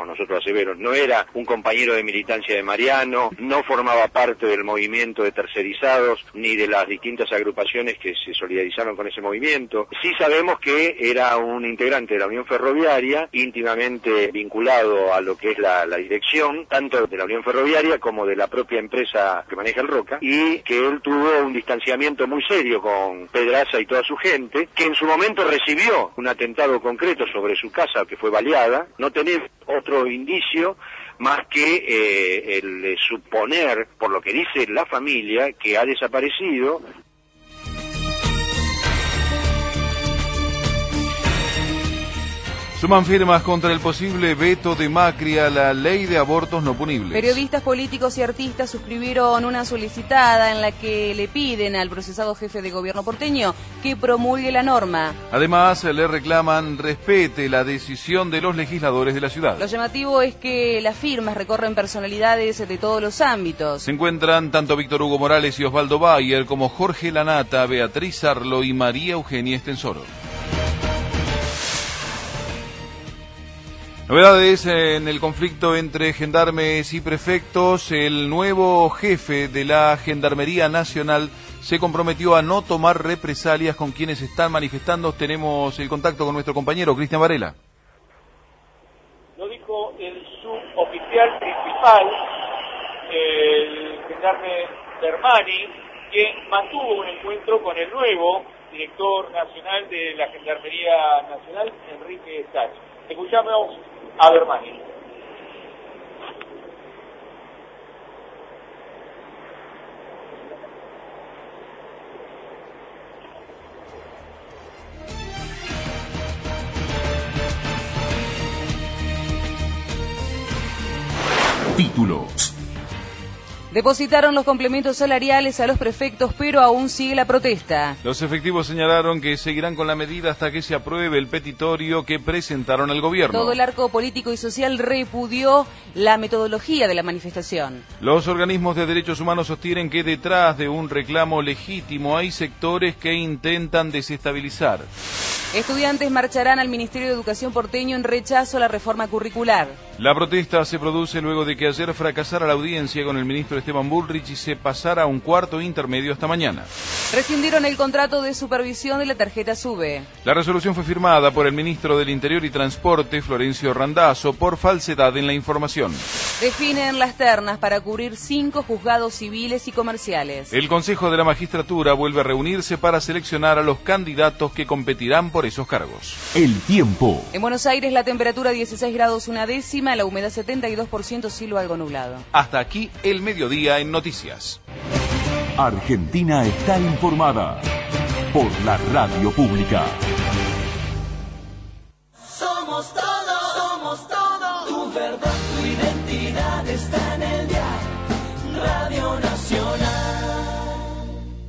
conocemos nosotros a Severo, no era un compañero de militancia de Mariano, no formaba parte del movimiento de tercerizados, ni de las distintas agrupaciones que se solidarizaron con ese movimiento. Sí sabemos que era un integrante de la Unión Ferroviaria, íntimamente vinculado a lo que es la dirección, tanto de la Unión Ferroviaria como de la propia empresa que maneja el Roca, y que él tuvo un distanciamiento muy serio con Pedraza y toda su gente, que en su momento recibió un atentado concreto sobre su casa que fue baleada. No tenemos otro indicio más que el de suponer, por lo que dice la familia, que ha desaparecido. Suman firmas contra el posible veto de Macri a la ley de abortos no punibles. Periodistas, políticos y artistas suscribieron una solicitada en la que le piden al procesado jefe de gobierno porteño que promulgue la norma. Además, le reclaman respete la decisión de los legisladores de la ciudad. Lo llamativo es que las firmas recorren personalidades de todos los ámbitos. Se encuentran tanto Víctor Hugo Morales y Osvaldo Bayer como Jorge Lanata, Beatriz Arlo y María Eugenia Estensoro. Novedades en el conflicto entre gendarmes y prefectos. El nuevo jefe de la Gendarmería Nacional se comprometió a no tomar represalias con quienes están manifestando. Tenemos el contacto con nuestro compañero Cristian Varela. Lo dijo el suboficial principal, el gendarme Termani, que mantuvo un encuentro con el nuevo director nacional de la Gendarmería Nacional, Enrique Sach. Escuchamos a Bermani. Títulos. Depositaron los complementos salariales a los prefectos, pero aún sigue la protesta. Los efectivos señalaron que seguirán con la medida hasta que se apruebe el petitorio que presentaron al gobierno. Todo el arco político y social repudió la metodología de la manifestación. Los organismos de derechos humanos sostienen que detrás de un reclamo legítimo hay sectores que intentan desestabilizar. Estudiantes marcharán al Ministerio de Educación porteño en rechazo a la reforma curricular. La protesta se produce luego de que ayer fracasara la audiencia con el ministro Esteban Bullrich y se pasara a un cuarto intermedio hasta mañana. Rescindieron el contrato de supervisión de la tarjeta SUBE. La resolución fue firmada por el ministro del Interior y Transporte, Florencio Randazzo, por falsedad en la información. Definen las ternas para cubrir 5 juzgados civiles y comerciales. El Consejo de la Magistratura vuelve a reunirse para seleccionar a los candidatos que competirán por esos cargos. El tiempo. En Buenos Aires la temperatura 16 grados 1/10, la humedad 72%, cielo algo nublado. Hasta aquí el mediodía en Noticias. Argentina está informada por la radio pública. Somos todo, tu verdad, tu identidad está en el dial, Radio Nacional.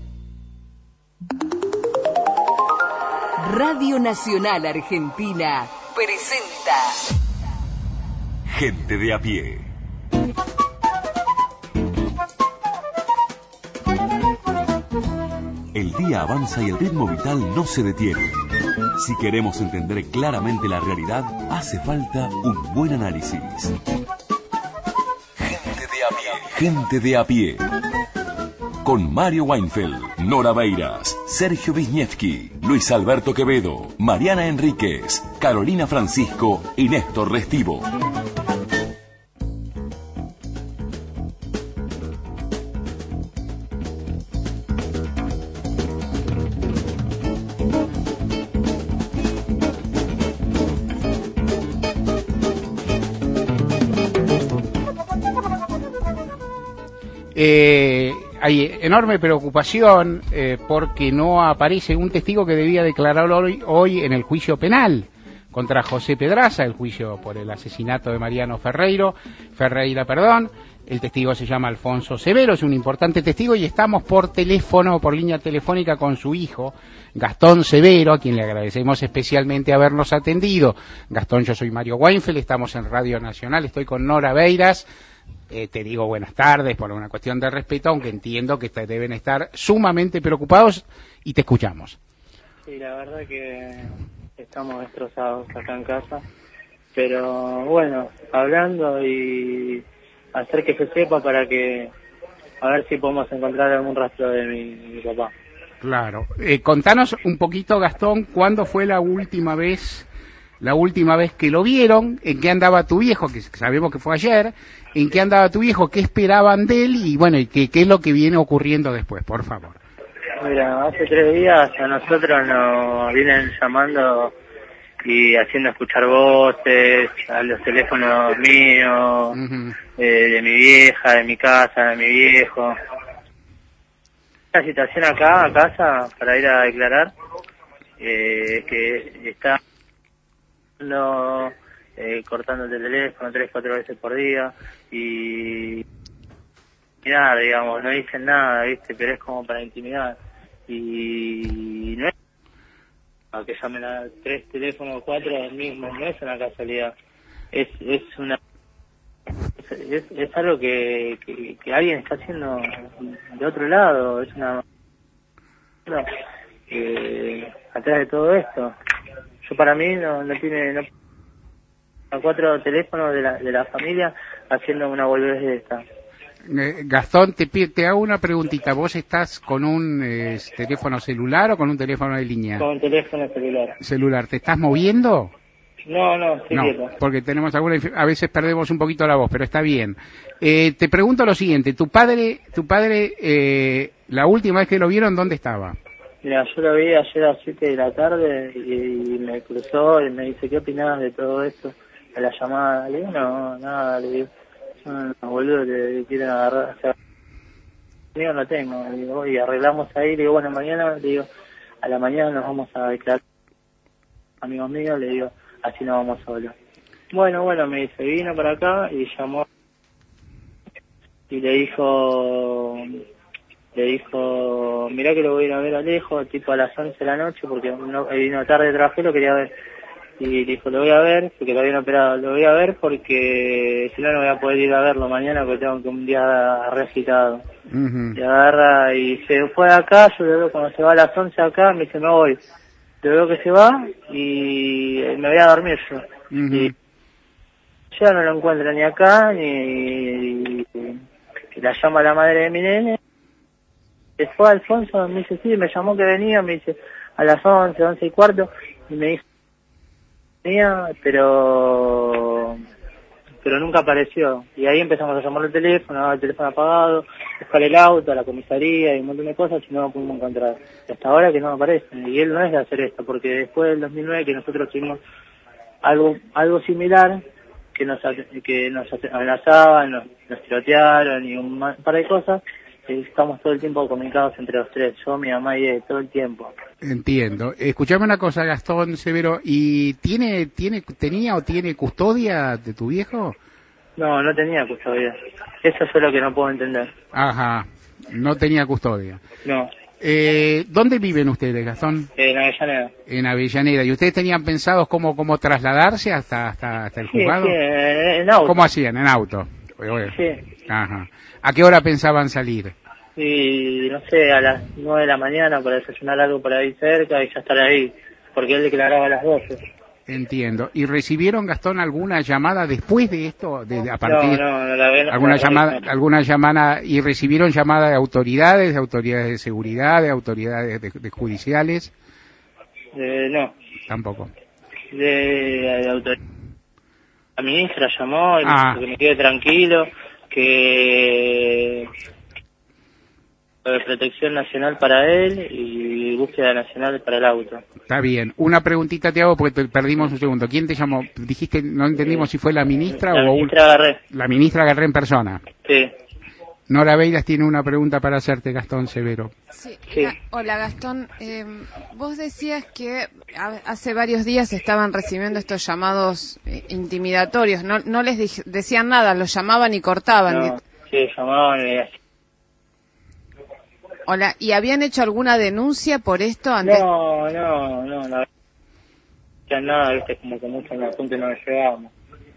Radio Nacional Argentina presenta Gente de a pie. El día avanza y el ritmo vital no se detiene. Si queremos entender claramente la realidad, hace falta un buen análisis. Gente de a pie. Gente de a pie. Con Mario Weinfeld, Nora Beiras, Sergio Wisniewski, Luis Alberto Quevedo, Mariana Enríquez, Carolina Francisco y Néstor Restivo. Hay enorme preocupación porque no aparece un testigo que debía declarar hoy en el juicio penal contra José Pedraza, el juicio por el asesinato de Mariano Ferreira. El testigo se llama Alfonso Severo, es un importante testigo y estamos por teléfono, por línea telefónica con su hijo, Gastón Severo, a quien le agradecemos especialmente habernos atendido. Gastón, yo soy Mario Weinfeld, estamos en Radio Nacional, estoy con Nora Beiras. Te digo buenas tardes por una cuestión de respeto, aunque entiendo que deben estar sumamente preocupados y te escuchamos. Sí, la verdad que estamos destrozados acá en casa. pero bueno, hablando y hacer que se sepa para que, a ver si podemos encontrar algún rastro de mi papá. Claro. Contanos un poquito, Gastón, ¿cuándo fue la última vez que lo vieron? ¿En qué andaba tu viejo? Que sabemos que fue ayer. ¿En qué andaba tu viejo? ¿Qué esperaban de él? Y bueno, ¿qué es lo que viene ocurriendo después, por favor? Mira, hace 3 días a nosotros nos vienen llamando y haciendo escuchar voces a los teléfonos míos, de mi vieja, de mi casa, de mi viejo. La situación acá, a casa, para ir a declarar, que está cortándote el teléfono 3-4 veces por día y nada, digamos, no dicen nada, ¿viste? Pero es como para intimidar. Y no es que llamen a 3 teléfonos, 4 al mismo, no es una casualidad. Es algo que alguien está haciendo de otro lado, es una atrás de todo esto. Yo para mí no tiene a 4 teléfonos de la familia haciendo una boludez de esta. Gastón, te hago una preguntita. ¿Vos estás con un teléfono celular o con un teléfono de línea? Con un teléfono celular. ¿Celular? ¿Te estás moviendo? No, estoy quieto. Porque tenemos a veces perdemos un poquito la voz, pero está bien. Te pregunto lo siguiente, tu padre, la última vez que lo vieron, ¿dónde estaba? Mira, yo lo vi ayer a las 7 de la tarde y me cruzó y me dice, ¿qué opinabas de todo esto? De la llamada. Le digo, no, nada, le digo, son unos boludos que quieren agarrar, o sea, yo no tengo, le digo, y arreglamos ahí, le digo, bueno, mañana, le digo, a la mañana nos vamos a declarar, amigos míos, le digo, así no vamos solos. Bueno, me dice, vino para acá y llamó y le dijo, mirá que lo voy a ir a ver a lejos, tipo a las 11 de la noche, porque vino tarde, trabajé, lo quería ver. Y le dijo, lo voy a ver, porque lo habían operado, lo voy a ver porque si no voy a poder ir a verlo mañana porque tengo que un día recitado. Y agarra y se fue de acá, yo lo veo cuando se va a las 11 acá, me dice, me voy. Lo veo que se va y me voy a dormir yo. Y ya no lo encuentro ni acá, ni la llama la madre de mi nene. Después Alfonso me dice, sí, me llamó que venía, me dice, a las 11:15, y me dice, venía, pero nunca apareció. Y ahí empezamos a llamar el teléfono apagado, buscar el auto, a la comisaría y un montón de cosas y no lo pudimos encontrar. Hasta ahora que no aparece. Y él no es de hacer esto, porque después del 2009 que nosotros tuvimos algo similar, que nos amenazaban, nos tirotearon y un par de cosas, estamos todo el tiempo comunicados entre los tres, yo, mi mamá y él, todo el tiempo. Entiendo. Escuchame una cosa, Gastón Severo, ¿y tenía o tiene custodia de tu viejo? No tenía custodia. Eso es lo que no puedo entender. Ajá, no tenía custodia. No. ¿Dónde viven ustedes, Gastón? En Avellaneda. En Avellaneda. ¿Y ustedes tenían pensados cómo trasladarse hasta el juzgado? Sí, en auto. ¿Cómo hacían? ¿En auto? Sí. Ajá. ¿A qué hora pensaban salir? Y no sé, a las 9 de la mañana para desayunar algo por ahí cerca y ya estar ahí, porque él declaraba a las 12. Entiendo. ¿Y recibieron, Gastón, alguna llamada después de esto? A partir, no la ven. ¿Alguna llamada? ¿Y recibieron llamadas de autoridades de seguridad, de autoridades de judiciales? No. Tampoco. De autoridad. La ministra llamó y dijo que me quede tranquilo, que de protección nacional para él y búsqueda nacional para el auto. Está bien. Una preguntita te hago porque perdimos un segundo. ¿Quién te llamó? Dijiste, no entendimos si fue la ministra la o... Ministra Garré. La ministra Garré en persona. Sí. Nora Beiras tiene una pregunta para hacerte, Gastón Severo. Sí. Hola, Gastón. Vos decías que hace varios días estaban recibiendo estos llamados intimidatorios. No les decían nada, los llamaban y cortaban. No, sí, llamaban y... Hola, ¿y habían hecho alguna denuncia por esto antes? No, ya nada, viste, como que mucho en la punta no llegábamos.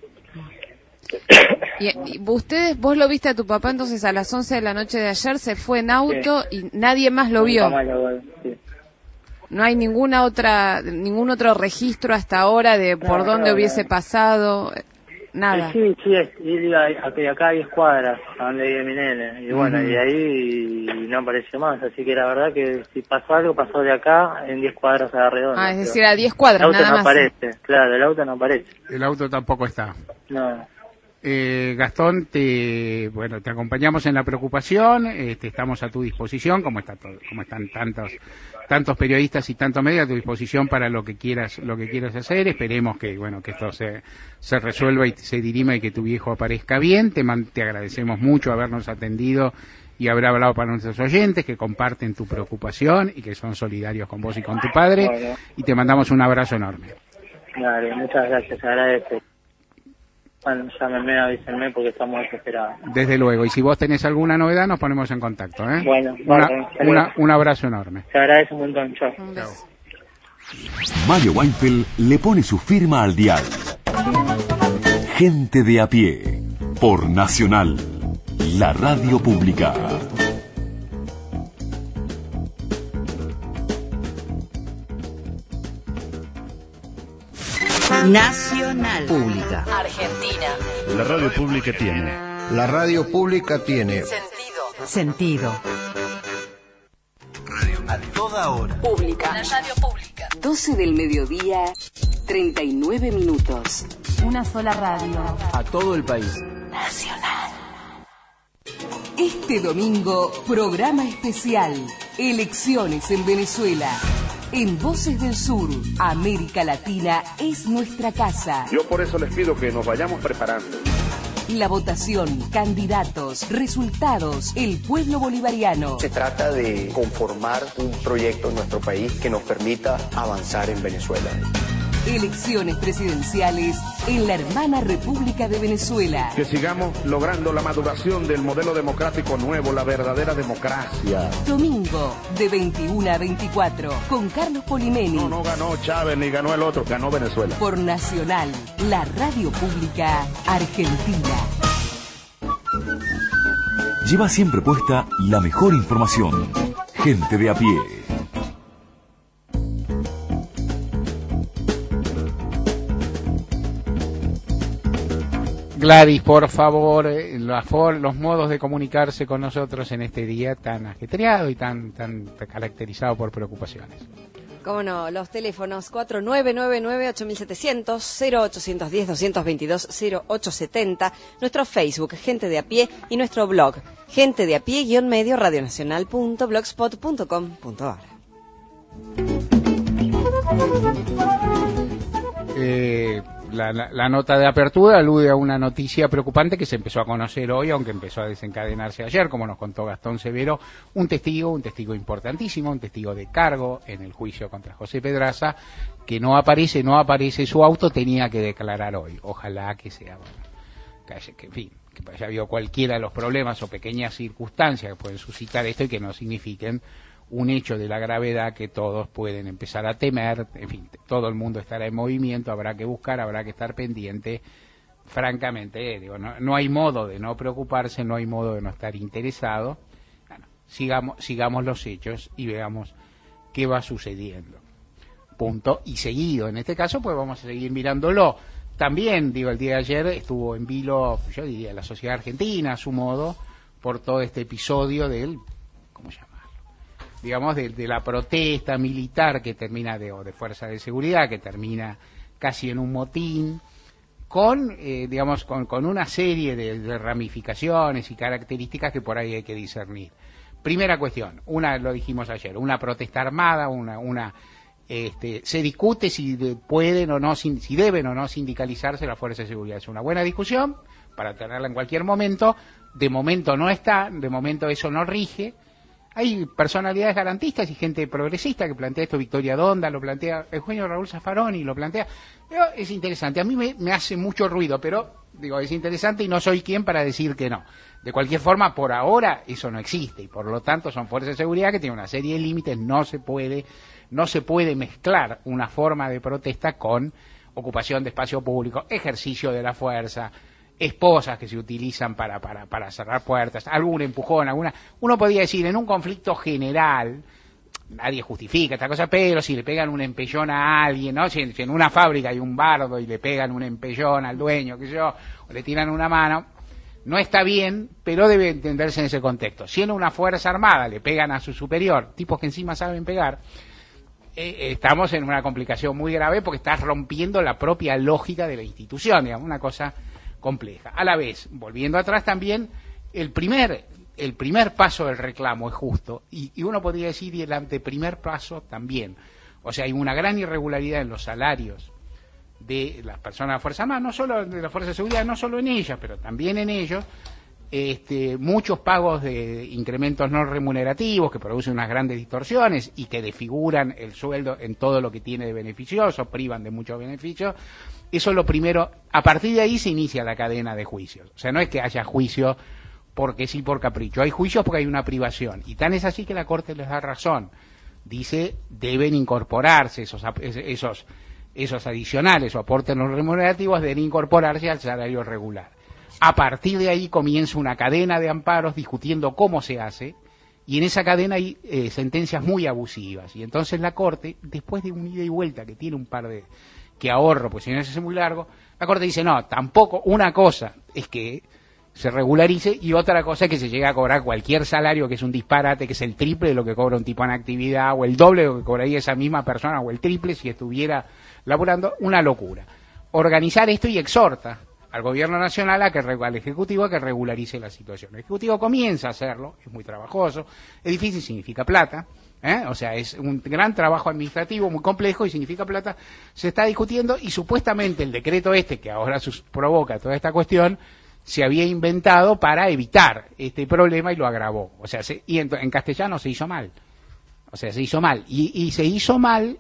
¿Y vos lo viste a tu papá entonces a las 11 de la noche de ayer, se fue en auto y nadie más lo vio? Más lo veo, sí. No hay ningún otro registro hasta ahora de por dónde hubiese pasado, nada. Sí, él iba de acá a 10 cuadras, a donde vive mi nene, y bueno, y ahí no apareció más, así que la verdad que si pasó algo, pasó de acá en 10 cuadras a la redonda. Es decir, a 10 cuadras, el auto nada no más. aparece, claro, el auto no aparece. El auto tampoco está. No. Gastón, te acompañamos en la preocupación, estamos a tu disposición, como están tantos periodistas y tantos medios a tu disposición para lo que quieras hacer. Esperemos que esto se resuelva y se dirima y que tu viejo aparezca bien. Te agradecemos mucho habernos atendido y haber hablado para nuestros oyentes que comparten tu preocupación y que son solidarios con vos y con tu padre. Bueno. Y te mandamos un abrazo enorme. Dale, muchas gracias, agradezco. Bueno, llámenme, avísenme porque estamos desesperados. Desde luego, y si vos tenés alguna novedad nos ponemos en contacto, ¿eh? Bueno, un abrazo enorme. Te agradezco un montón, chao. Mario Weinfeld le pone su firma al dial. Gente de a pie, por Nacional, la radio pública. Nacional Pública. Argentina. La radio pública tiene. La radio pública tiene. Sentido. Radio a toda hora. Pública. La radio pública. 12 del mediodía, 39 minutos. Una sola radio. A todo el país. Nacional. Este domingo, programa especial. Elecciones en Venezuela. En Voces del Sur, América Latina es nuestra casa. Yo por eso les pido que nos vayamos preparando. La votación, candidatos, resultados, el pueblo bolivariano. Se trata de conformar un proyecto en nuestro país que nos permita avanzar en Venezuela. Elecciones presidenciales en la hermana República de Venezuela. Que sigamos logrando la maduración del modelo democrático nuevo, la verdadera democracia. Domingo, de 21 a 24, con Carlos Polimeni. No ganó Chávez ni ganó el otro, ganó Venezuela. Por Nacional, la radio pública argentina. Lleva siempre puesta la mejor información. Gente de a pie. Gladys, por favor, los modos de comunicarse con nosotros en este día tan ajetreado y tan caracterizado por preocupaciones. Cómo no, los teléfonos 4999-8700, 0810-222-0870, nuestro Facebook, Gente de a Pie, y nuestro blog, gentedeapie-medio radionacional.blogspot.com.ar. La nota de apertura alude a una noticia preocupante que se empezó a conocer hoy, aunque empezó a desencadenarse ayer, como nos contó Gastón Severo, un testigo importantísimo, un testigo de cargo en el juicio contra José Pedraza, que no aparece su auto, tenía que declarar hoy. Ojalá que sea, que haya habido cualquiera de los problemas o pequeñas circunstancias que pueden suscitar esto y que no signifiquen un hecho de la gravedad que todos pueden empezar a temer. En fin, todo el mundo estará en movimiento, habrá que buscar, habrá que estar pendiente. Francamente, no hay modo de no preocuparse, no hay modo de no estar interesado. Bueno, sigamos los hechos y veamos qué va sucediendo. Punto y seguido. En este caso, pues vamos a seguir mirándolo. También, el día de ayer estuvo en vilo, yo diría, la sociedad argentina, a su modo, por todo este episodio del, ¿cómo se llama? Digamos, de la protesta militar que termina, de fuerza de seguridad, que termina casi en un motín, con una serie de ramificaciones y características que por ahí hay que discernir. Primera cuestión, lo dijimos ayer, una protesta armada, se discute si pueden o no, si deben o no sindicalizarse las fuerzas de seguridad. Es una buena discusión para tenerla en cualquier momento. De momento no está, de momento eso no rige. Hay personalidades garantistas y gente progresista que plantea esto, Victoria Donda lo plantea, Eugenio Raúl Zaffaroni lo plantea. Es interesante, a mí me hace mucho ruido, pero es interesante y no soy quien para decir que no. De cualquier forma, por ahora eso no existe y por lo tanto son fuerzas de seguridad que tienen una serie de límites, no se puede mezclar una forma de protesta con ocupación de espacio público, ejercicio de la fuerza, esposas que se utilizan para cerrar puertas, algún empujón, uno podría decir, en un conflicto general, nadie justifica esta cosa, pero si le pegan un empellón a alguien, ¿no? Si en una fábrica hay un bardo y le pegan un empellón al dueño, qué sé yo, o le tiran una mano, no está bien, pero debe entenderse en ese contexto. Si en una fuerza armada le pegan a su superior, tipos que encima saben pegar, estamos en una complicación muy grave porque estás rompiendo la propia lógica de la institución, digamos, una cosa compleja. A la vez, volviendo atrás también, el primer paso del reclamo es justo, y uno podría decir y el anteprimer paso también. O sea, hay una gran irregularidad en los salarios de las personas de la Fuerza Armada, no solo de la Fuerza de Seguridad, no solo en ellas, pero también en ellos, muchos pagos de incrementos no remunerativos que producen unas grandes distorsiones y que desfiguran el sueldo en todo lo que tiene de beneficioso, privan de muchos beneficios. Eso es lo primero. A partir de ahí se inicia la cadena de juicios. O sea, no es que haya juicio porque sí, por capricho. Hay juicios porque hay una privación. Y tan es así que la Corte les da razón. Dice, deben incorporarse esos adicionales o aportes no remunerativos, deben incorporarse al salario regular. A partir de ahí comienza una cadena de amparos discutiendo cómo se hace, y en esa cadena hay sentencias muy abusivas. Y entonces la Corte, después de un ida y vuelta que tiene un par de... que ahorro, pues si no es muy largo, la Corte dice, no, tampoco, una cosa es que se regularice y otra cosa es que se llegue a cobrar cualquier salario, que es un disparate, que es el triple de lo que cobra un tipo en actividad, o el doble de lo que cobraría esa misma persona, o el triple si estuviera laburando, una locura. Organizar esto y exhorta al Gobierno Nacional, al Ejecutivo, a que regularice la situación. El Ejecutivo comienza a hacerlo, es muy trabajoso, es difícil, significa plata, o sea, es un gran trabajo administrativo muy complejo y significa plata. Se está discutiendo y supuestamente el decreto que ahora provoca toda esta cuestión, se había inventado para evitar este problema y lo agravó. O sea, en castellano se hizo mal. O sea, se hizo mal. Y se hizo mal,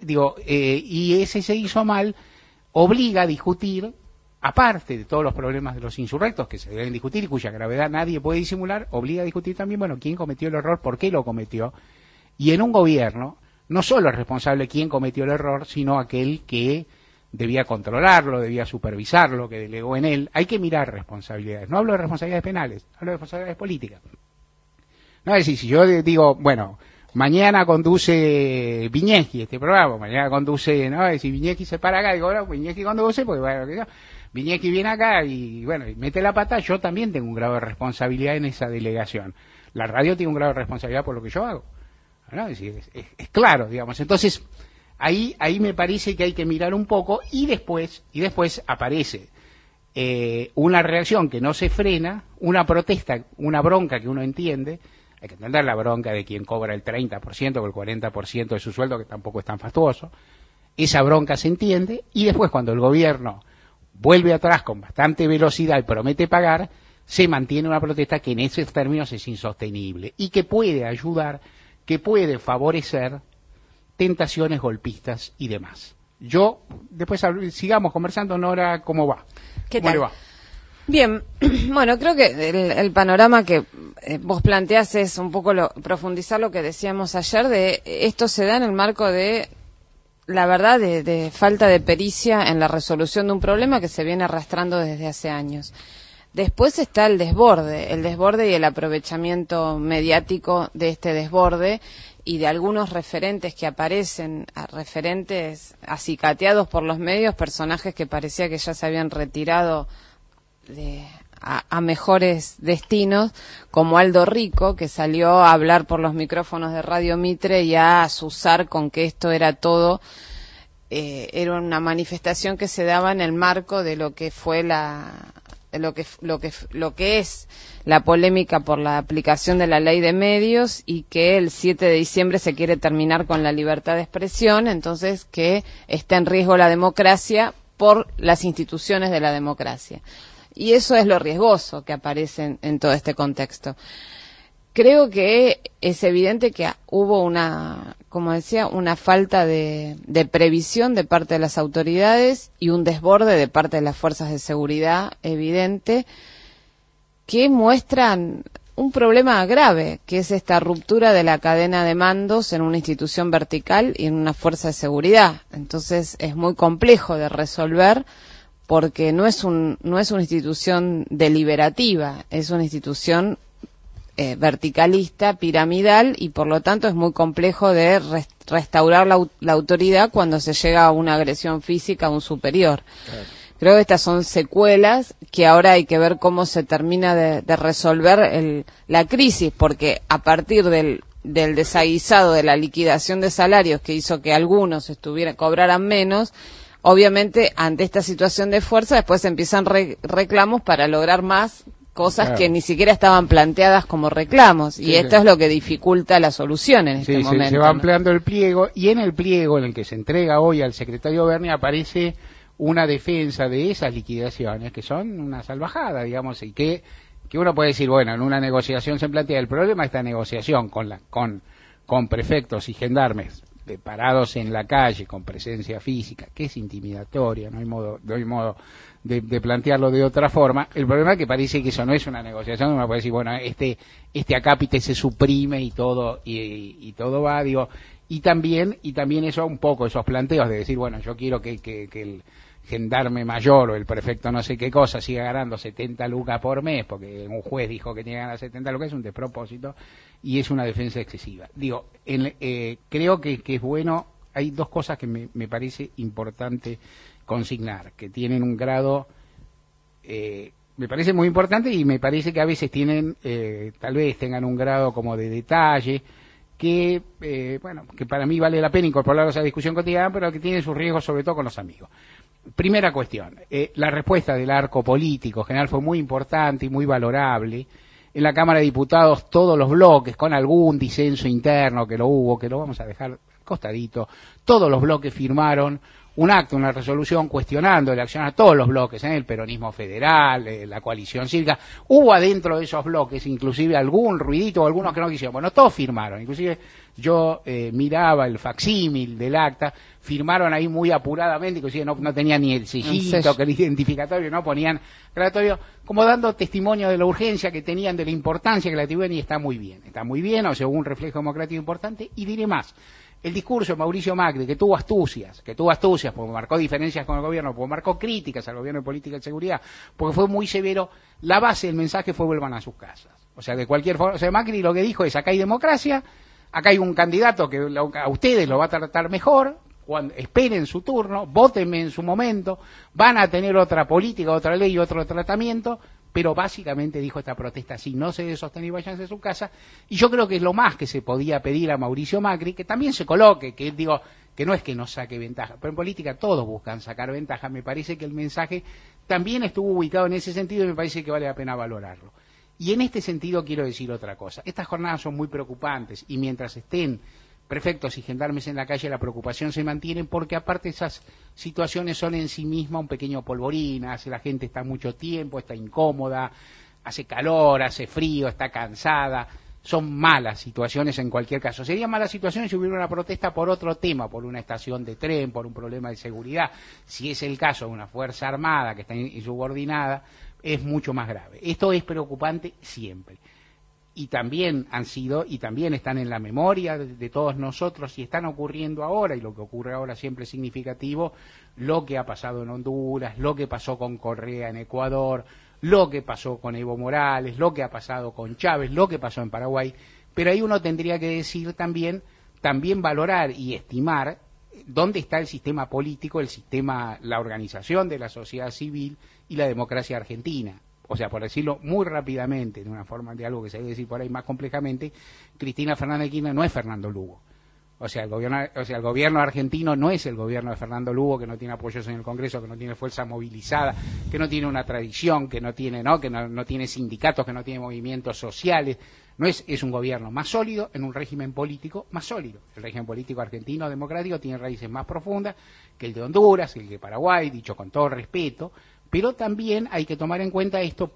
y ese se hizo mal obliga a discutir, aparte de todos los problemas de los insurrectos que se deben discutir y cuya gravedad nadie puede disimular, obliga a discutir también, bueno, quién cometió el error, por qué lo cometió. Y en un gobierno, no solo es responsable quién cometió el error, sino aquel que debía controlarlo, debía supervisarlo, que delegó en él. Hay que mirar responsabilidades. No hablo de responsabilidades penales, hablo de responsabilidades políticas. No es decir, si yo digo, bueno, mañana conduce Viñeski este programa, mañana conduce, ¿no? Es decir, Viñeski se para acá, digo, bueno, Viñeski conduce, porque bueno, Viñeski viene acá y bueno, y mete la pata, yo también tengo un grado de responsabilidad en esa delegación. La radio tiene un grado de responsabilidad por lo que yo hago, ¿no? Es decir, es claro, digamos. Entonces, ahí me parece que hay que mirar un poco y después aparece una reacción que no se frena, una protesta, una bronca que uno entiende. Hay que entender la bronca de quien cobra el 30% o el 40% de su sueldo, que tampoco es tan fastuoso. Esa bronca se entiende y después cuando el gobierno vuelve atrás con bastante velocidad y promete pagar, se mantiene una protesta que en esos términos es insostenible y que puede ayudar, que puede favorecer tentaciones golpistas y demás. Después sigamos conversando, Nora, ¿cómo va? ¿Qué ¿Cómo tal? le va? Bien, bueno, creo que el panorama que vos planteás es un poco profundizar lo que decíamos ayer, de esto se da en el marco de, la verdad, de falta de pericia en la resolución de un problema que se viene arrastrando desde hace años. Después está el desborde y el aprovechamiento mediático de este desborde y de algunos referentes que aparecen, referentes acicateados por los medios, personajes que parecía que ya se habían retirado a mejores destinos, como Aldo Rico, que salió a hablar por los micrófonos de Radio Mitre y a azuzar con que esto era todo, era una manifestación que se daba en el marco de lo que fue lo que es la polémica por la aplicación de la ley de medios y que el 7 de diciembre se quiere terminar con la libertad de expresión, entonces que está en riesgo la democracia por las instituciones de la democracia. Y eso es lo riesgoso que aparece en todo este contexto. Creo que es evidente que hubo una falta de previsión de parte de las autoridades y un desborde de parte de las fuerzas de seguridad evidente que muestran un problema grave, que es esta ruptura de la cadena de mandos en una institución vertical y en una fuerza de seguridad. Entonces es muy complejo de resolver porque no es una institución deliberativa, es una institución verticalista, piramidal, y por lo tanto es muy complejo de restaurar la autoridad cuando se llega a una agresión física a un superior. Claro. Creo que estas son secuelas que ahora hay que ver cómo se termina de resolver la crisis, porque a partir del desaguisado de la liquidación de salarios que hizo que algunos cobraran menos, obviamente ante esta situación de fuerza después empiezan reclamos para lograr más cosas que ni siquiera estaban planteadas como reclamos, y esto es lo que dificulta la solución en este momento. Se va ampliando el pliego, y en el pliego en el que se entrega hoy al secretario Berni aparece una defensa de esas liquidaciones que son una salvajada, digamos, y que uno puede decir, bueno, en una negociación se plantea el problema de esta negociación con prefectos y gendarmes parados en la calle con presencia física, que es intimidatoria, no hay modo de plantearlo de otra forma. El problema es que parece que eso no es una negociación, uno puede decir, bueno, este acápite se suprime y todo va, digo, y también eso un poco, esos planteos de decir, bueno, yo quiero que el gendarme mayor o el prefecto no sé qué cosa siga ganando 70 lucas por mes porque un juez dijo que tiene que ganar 70 lucas, es un despropósito y es una defensa excesiva. Digo, creo que es bueno, hay dos cosas que me parece importante consignar, que tienen un grado, me parece muy importante, y me parece que a veces tal vez tengan un grado como de detalle, que para mí vale la pena incorporarlo a esa discusión cotidiana, pero que tiene sus riesgos sobre todo con los amigos. Primera cuestión, la respuesta del arco político general fue muy importante y muy valorable. En la Cámara de Diputados todos los bloques, con algún disenso interno que lo vamos a dejar costadito, todos los bloques firmaron un acto, una resolución cuestionando la acción a todos los bloques, el peronismo federal, la coalición cívica. Hubo adentro de esos bloques inclusive algún ruidito o algunos que no quisieron. Bueno, todos firmaron, inclusive yo miraba el facsímil del acta, firmaron ahí muy apuradamente, inclusive no tenían ni el sillito, que el identificatorio, no ponían gradatorio, como dando testimonio de la urgencia que tenían, de la importancia que la tuvieron, y está muy bien, o sea, hubo un reflejo democrático importante. Y diré más, el discurso de Mauricio Macri, que tuvo astucias, porque marcó diferencias con el gobierno, porque marcó críticas al gobierno de política de seguridad, porque fue muy severo, la base del mensaje fue vuelvan a sus casas. O sea, de cualquier forma, o sea, Macri lo que dijo es, acá hay democracia, acá hay un candidato que a ustedes lo va a tratar mejor, esperen su turno, vótenme en su momento, van a tener otra política, otra ley, otro tratamiento, pero básicamente dijo esta protesta si no se debe sostener, váyanse a su casa, y yo creo que es lo más que se podía pedir a Mauricio Macri, que también se coloque, que no es que no saque ventaja, pero en política todos buscan sacar ventaja. Me parece que el mensaje también estuvo ubicado en ese sentido y me parece que vale la pena valorarlo. Y en este sentido quiero decir otra cosa, estas jornadas son muy preocupantes y mientras estén prefectos y gendarmes en la calle la preocupación se mantiene, porque aparte esas situaciones son en sí mismas un pequeño polvorín, la gente está mucho tiempo, está incómoda, hace calor, hace frío, está cansada, son malas situaciones en cualquier caso. Serían malas situaciones si hubiera una protesta por otro tema, por una estación de tren, por un problema de seguridad. Si es el caso de una fuerza armada que está insubordinada, es mucho más grave. Esto es preocupante siempre. Y también están en la memoria de todos nosotros y están ocurriendo ahora, y lo que ocurre ahora siempre es significativo, lo que ha pasado en Honduras, lo que pasó con Correa en Ecuador, lo que pasó con Evo Morales, lo que ha pasado con Chávez, lo que pasó en Paraguay, pero ahí uno tendría que decir también valorar y estimar dónde está el sistema político, la organización de la sociedad civil y la democracia argentina. O sea, por decirlo muy rápidamente, de una forma de algo que se debe decir por ahí más complejamente, Cristina Fernández de Kirchner no es Fernando Lugo. O sea, el gobierno argentino no es el gobierno de Fernando Lugo, que no tiene apoyos en el Congreso, que no tiene fuerza movilizada, que no tiene una tradición, que no tiene sindicatos, que no tiene movimientos sociales. Es un gobierno más sólido en un régimen político más sólido. El régimen político argentino democrático tiene raíces más profundas que el de Honduras, el de Paraguay, dicho con todo respeto. Pero también hay que tomar en cuenta esto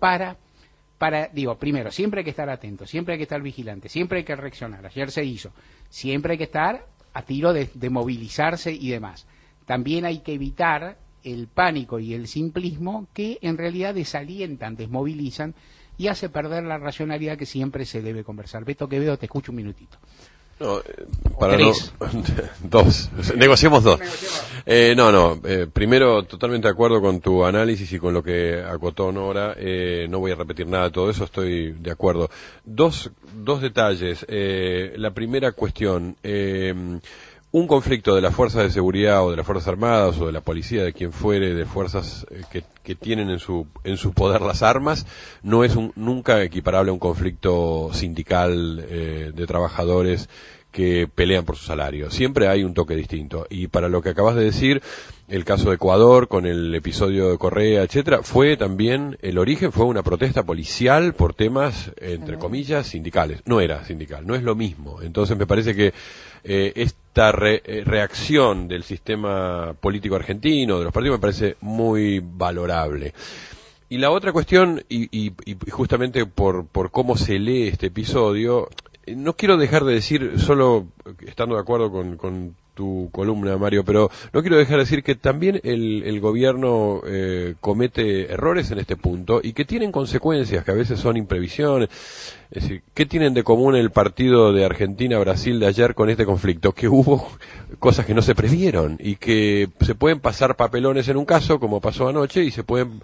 primero, siempre hay que estar atento, siempre hay que estar vigilante, siempre hay que reaccionar. Ayer se hizo, siempre hay que estar a tiro de movilizarse y demás. También hay que evitar el pánico y el simplismo que en realidad desalientan, desmovilizan y hace perder la racionalidad que siempre se debe conversar. Beto Quevedo, te escucho un minutito. No, para no, dos, negociemos dos. Primero, totalmente de acuerdo con tu análisis y con lo que acotó Nora, no voy a repetir nada de todo eso, estoy de acuerdo. Dos detalles. La primera cuestión, un conflicto de las fuerzas de seguridad o de las fuerzas armadas o de la policía, de quien fuere, de fuerzas que tienen en su poder las armas, no es nunca equiparable a un conflicto sindical de trabajadores que pelean por su salario. Siempre hay un toque distinto. Y para lo que acabas de decir, el caso de Ecuador con el episodio de Correa, etcétera, fue también, el origen fue una protesta policial por temas, entre comillas, sindicales. No era sindical, no es lo mismo. Entonces me parece que esta reacción del sistema político argentino, de los partidos, me parece muy valorable. Y la otra cuestión, y justamente por cómo se lee este episodio, no quiero dejar de decir, solo estando de acuerdo con tu columna, Mario, pero no quiero dejar de decir que también el gobierno comete errores en este punto y que tienen consecuencias, que a veces son imprevisiones. Es decir, ¿qué tienen de común el partido de Argentina-Brasil de ayer con este conflicto? Que hubo cosas que no se previeron y que se pueden pasar papelones en un caso, como pasó anoche, y se pueden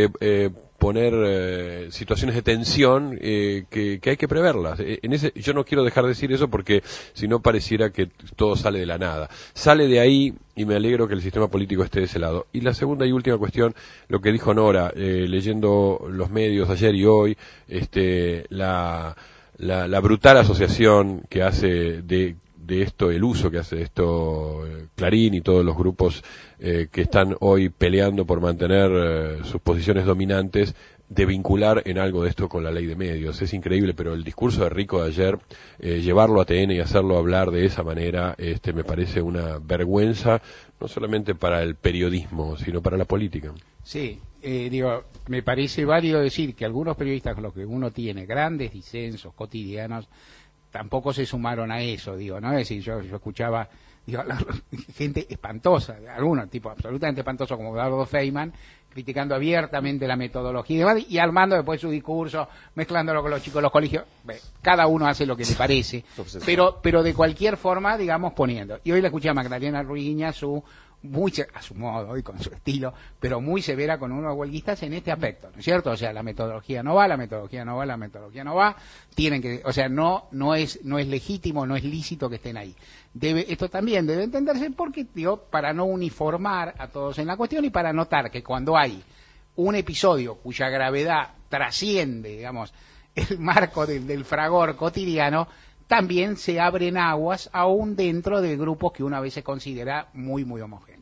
poner situaciones de tensión que hay que preverlas. Yo no quiero dejar de decir eso porque si no pareciera que todo sale de la nada. Sale de ahí y me alegro que el sistema político esté de ese lado. Y la segunda y última cuestión, lo que dijo Nora, leyendo los medios ayer y hoy, la brutal asociación que hace de esto, el uso que hace de esto Clarín y todos los grupos que están hoy peleando por mantener sus posiciones dominantes, de vincular en algo de esto con la ley de medios. Es increíble, pero el discurso de Rico de ayer, llevarlo a TN y hacerlo hablar de esa manera, me parece una vergüenza, no solamente para el periodismo, sino para la política. Sí, me parece válido decir que algunos periodistas con los que uno tiene grandes disensos cotidianos tampoco se sumaron a eso, ¿no? Es decir, yo escuchaba, gente espantosa, algunos, tipo absolutamente espantoso como Eduardo Feynman, criticando abiertamente la metodología y demás, y armando después su discurso, mezclándolo con los chicos de los colegios. Cada uno hace lo que le parece, pero de cualquier forma, poniendo. Y hoy la escuché a Magdalena Ruiz Guiñazú, a su modo y con su estilo, pero muy severa con unos huelguistas en este aspecto, ¿no es cierto? O sea, la metodología no va, tienen que, o sea, no es legítimo, no es lícito que estén ahí. Esto también debe entenderse porque, para no uniformar a todos en la cuestión y para notar que cuando hay un episodio cuya gravedad trasciende, el marco del fragor cotidiano, también se abren aguas aún dentro de grupos que una vez se considera muy, muy homogéneos.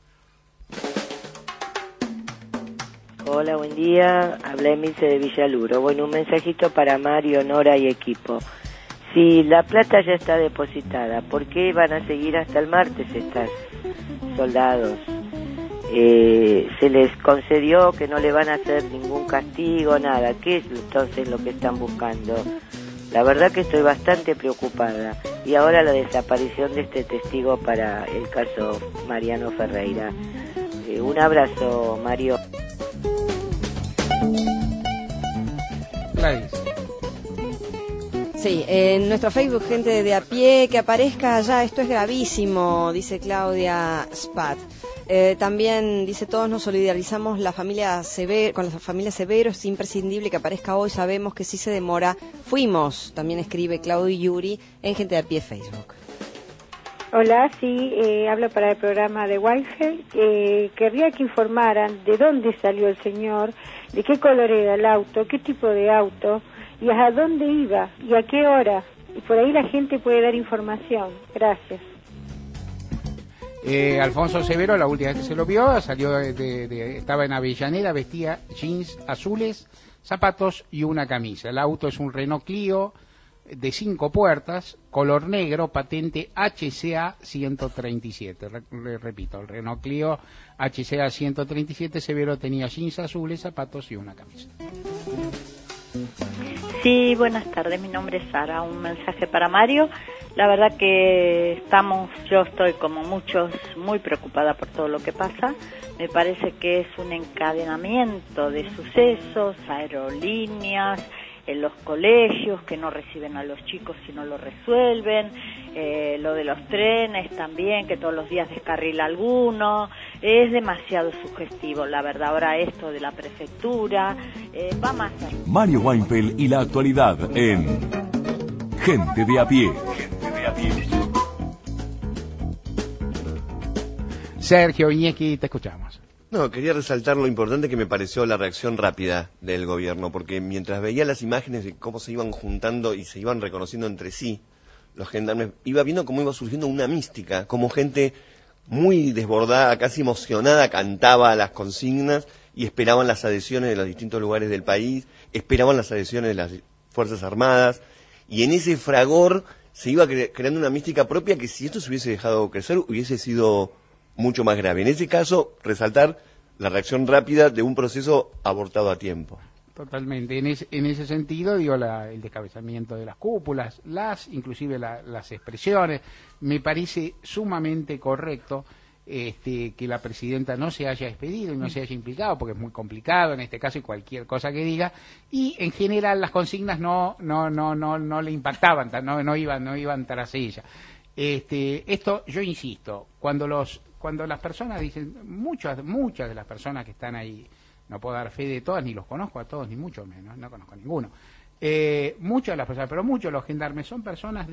Hola, buen día. Habla Emilce de Villaluro. Bueno, un mensajito para Mario, Nora y equipo. Si la plata ya está depositada, ¿por qué van a seguir hasta el martes estos soldados? Se les concedió que no le van a hacer ningún castigo, nada. ¿Qué es entonces lo que están buscando? La verdad que estoy bastante preocupada. Y ahora la desaparición de este testigo para el caso Mariano Ferreira. Un abrazo, Mario. Sí, en nuestro Facebook, gente de a pie, que aparezca allá, esto es gravísimo, dice Claudia Spat. También dice, todos nos solidarizamos con la familia Severo, es imprescindible que aparezca hoy, sabemos que si se demora, fuimos, también escribe Claudio Yuri en Gente de a Pie Facebook. Hola, sí, hablo para el programa de Weinfeld. Querría que informaran de dónde salió el señor, de qué color era el auto, qué tipo de auto, y a dónde iba, y a qué hora. Y por ahí la gente puede dar información. Gracias. Alfonso Severo, la última vez que se lo vio, salió estaba en Avellaneda, vestía jeans azules, zapatos y una camisa. El auto es un Renault Clio de 5 puertas, color negro, patente HCA 137. Repito, el Renault Clio HCA 137, Severo tenía jeans azules, zapatos y una camisa. Sí, buenas tardes, mi nombre es Sara, un mensaje para Mario. La verdad que yo estoy como muchos muy preocupada por todo lo que pasa. Me parece que es un encadenamiento de sucesos, aerolíneas, en los colegios, que no reciben a los chicos si no lo resuelven, lo de los trenes también, que todos los días descarrila alguno, es demasiado sugestivo, la verdad. Ahora esto de la prefectura, va más allá. Mario Weinfeld y la actualidad en Gente de a pie. Sergio Viñeschi, te escuchamos. No, quería resaltar lo importante que me pareció la reacción rápida del gobierno, porque mientras veía las imágenes de cómo se iban juntando y se iban reconociendo entre sí, los gendarmes, iba viendo cómo iba surgiendo una mística, como gente muy desbordada, casi emocionada, cantaba las consignas y esperaban las adhesiones de los distintos lugares del país, esperaban las adhesiones de las Fuerzas Armadas, y en ese fragor se iba creando una mística propia que si esto se hubiese dejado crecer hubiese sido mucho más grave. En ese caso, resaltar la reacción rápida de un proceso abortado a tiempo. Totalmente. En ese sentido, digo, el descabezamiento de las cúpulas, inclusive las expresiones, me parece sumamente correcto que la presidenta no se haya expedido y no se haya implicado, porque es muy complicado en este caso y cualquier cosa que diga, y en general las consignas no le impactaban, no iban tras ella. Esto, yo insisto, cuando las personas dicen, muchas de las personas que están ahí, no puedo dar fe de todas, ni los conozco a todos, ni mucho menos, no conozco a ninguno. Muchas de las personas, pero muchos de los gendarmes son personas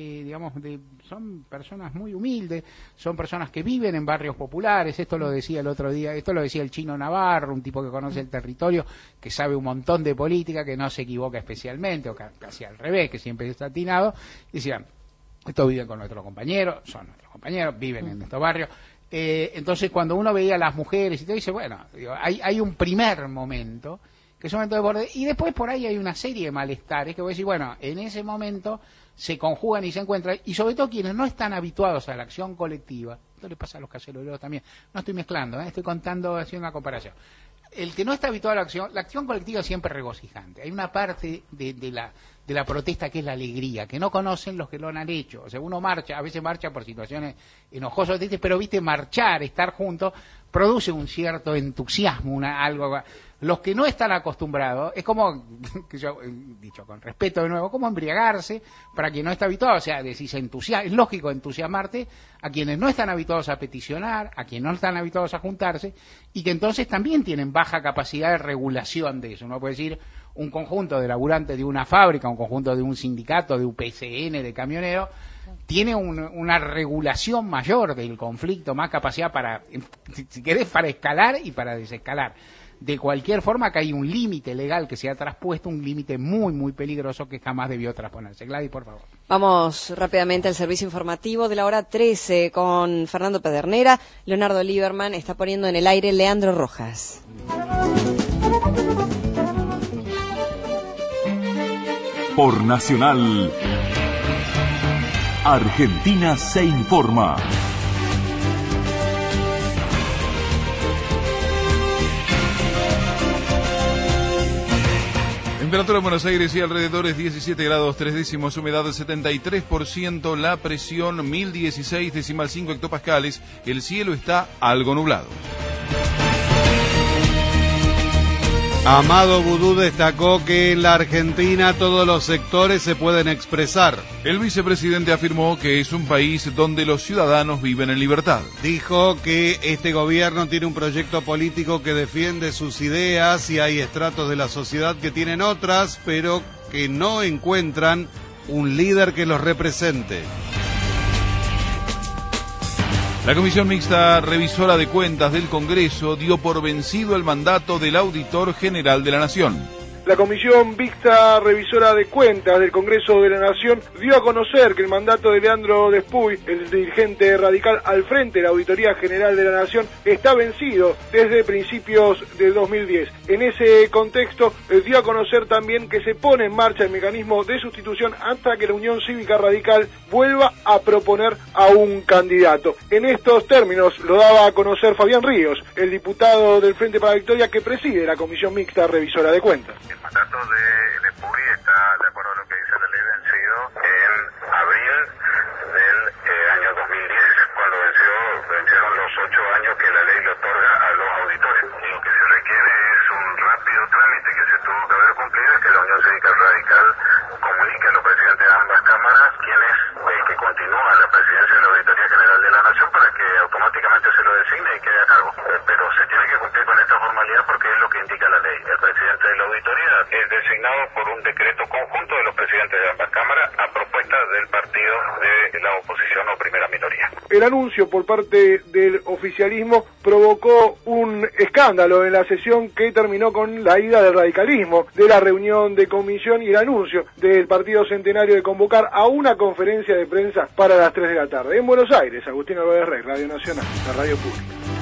son personas muy humildes, son personas que viven en barrios populares. Esto lo decía el otro día, esto lo decía el Chino Navarro, un tipo que conoce el territorio, que sabe un montón de política, que no se equivoca especialmente, o casi al revés, que siempre está atinado. Decían, estos viven con nuestros compañeros, son nuestros compañeros, viven en estos barrios. Entonces, cuando uno veía a las mujeres y te dice, bueno, hay un primer momento, que es un momento de borde, y después por ahí hay una serie de malestares que voy a decir, bueno, en ese momento se conjugan y se encuentran, y sobre todo quienes no están habituados a la acción colectiva, esto le pasa a los caseroleros también, no estoy mezclando, estoy contando, haciendo una comparación. El que no está habituado a la acción colectiva es siempre regocijante. Hay una parte de la protesta que es la alegría, que no conocen los que lo han hecho. O sea, uno marcha, a veces marcha por situaciones enojosas, pero viste, marchar, estar juntos, produce un cierto entusiasmo, algo. Los que no están acostumbrados, es como, que yo dicho con respeto de nuevo, como embriagarse para quien no está habituado. O sea, decís es lógico entusiasmarte a quienes no están habituados a peticionar, a quienes no están habituados a juntarse, y que entonces también tienen baja capacidad de regulación de eso. Uno puede decir, un conjunto de laburantes de una fábrica, un conjunto de un sindicato, de UPCN, de camioneros, tiene una regulación mayor del conflicto, más capacidad para, si querés, para escalar y para desescalar. De cualquier forma, que hay un límite legal que se ha traspuesto, un límite muy, muy peligroso que jamás debió trasponerse. Gladys, por favor. Vamos rápidamente al servicio informativo de la hora 13 con Fernando Pedernera. Leonardo Lieberman está poniendo en el aire Leandro Rojas. Por Nacional, Argentina se informa. Temperatura en Buenos Aires y alrededores 17 grados 3 décimos, humedad del 73%, la presión 1016,5 hectopascales, el cielo está algo nublado. Amado Vudú destacó que en la Argentina todos los sectores se pueden expresar. El vicepresidente afirmó que es un país donde los ciudadanos viven en libertad. Dijo que este gobierno tiene un proyecto político que defiende sus ideas y hay estratos de la sociedad que tienen otras, pero que no encuentran un líder que los represente. La Comisión Mixta Revisora de Cuentas del Congreso dio por vencido el mandato del Auditor General de la Nación. La Comisión Mixta Revisora de Cuentas del Congreso de la Nación dio a conocer que el mandato de Leandro Despuy, el dirigente radical al frente de la Auditoría General de la Nación, está vencido desde principios del 2010. En ese contexto, dio a conocer también que se pone en marcha el mecanismo de sustitución hasta que la Unión Cívica Radical vuelva a proponer a un candidato. En estos términos lo daba a conocer Fabián Ríos, el diputado del Frente para la Victoria que preside la Comisión Mixta Revisora de Cuentas. El mandato de Despuy está, de acuerdo a lo que dice la ley, vencido en abril del año 2010, cuando vencieron los 8 años que la ley le otorga a los auditores. Lo que se requiere es un rápido trámite que se tuvo que haber cumplir es que la Unión Cívica Radical comunique a los presidentes de ambas cámaras quién es el que continúa la presidencia de la Auditoría General de la Nación para que automáticamente se lo designe y quede a cargo. Pero se tiene que cumplir con esta formalidad porque es lo que indica la ley. El presidente de la auditoría es designado por un decreto conjunto de los presidentes de ambas cámaras a propuesta del partido de la oposición o primera minoría. El anuncio por parte del oficialismo provocó un escándalo en la sesión que terminó con la ida del radicalismo de la reunión de comisión y el anuncio del Partido Centenario de convocar a una conferencia de prensa para las 3 de la tarde. En Buenos Aires, Agustín Álvarez Rey, Radio Nacional, la radio pública.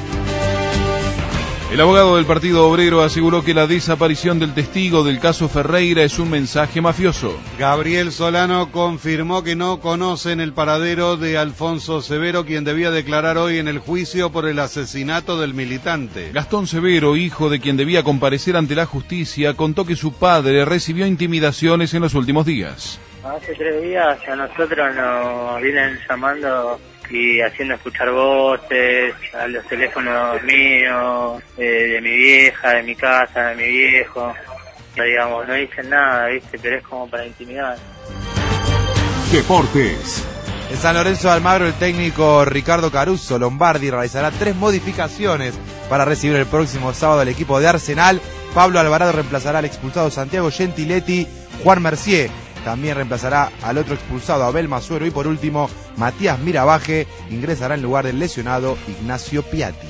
El abogado del Partido Obrero aseguró que la desaparición del testigo del caso Ferreira es un mensaje mafioso. Gabriel Solano confirmó que no conocen el paradero de Alfonso Severo, quien debía declarar hoy en el juicio por el asesinato del militante. Gastón Severo, hijo de quien debía comparecer ante la justicia, contó que su padre recibió intimidaciones en los últimos días. Hace 3 días a nosotros nos vienen llamando y haciendo escuchar voces a los teléfonos míos, de mi vieja, de mi casa, de mi viejo. Digamos, no dicen nada, ¿viste? Pero es como para intimidar. Deportes. En San Lorenzo de Almagro, el técnico Ricardo Caruso Lombardi realizará 3 modificaciones para recibir el próximo sábado al equipo de Arsenal. Pablo Alvarado reemplazará al expulsado Santiago Gentiletti. Juan Mercier también reemplazará al otro expulsado, Abel Masuero. Y por último, Matías Miravaje ingresará en lugar del lesionado Ignacio Piatti.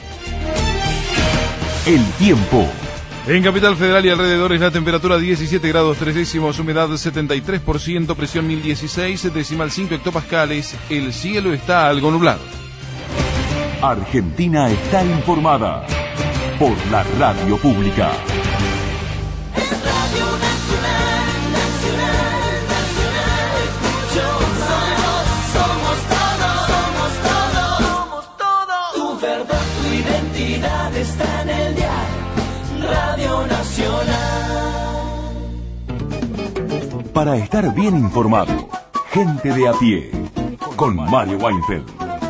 El tiempo. En Capital Federal y alrededores la temperatura 17 grados 3 décimos, humedad 73%, presión 1016, decimal 5 hectopascales. El cielo está algo nublado. Argentina está informada por la radio pública. Está en el diario Radio Nacional. Para estar bien informado, gente de a pie, con Mario Weinfeld.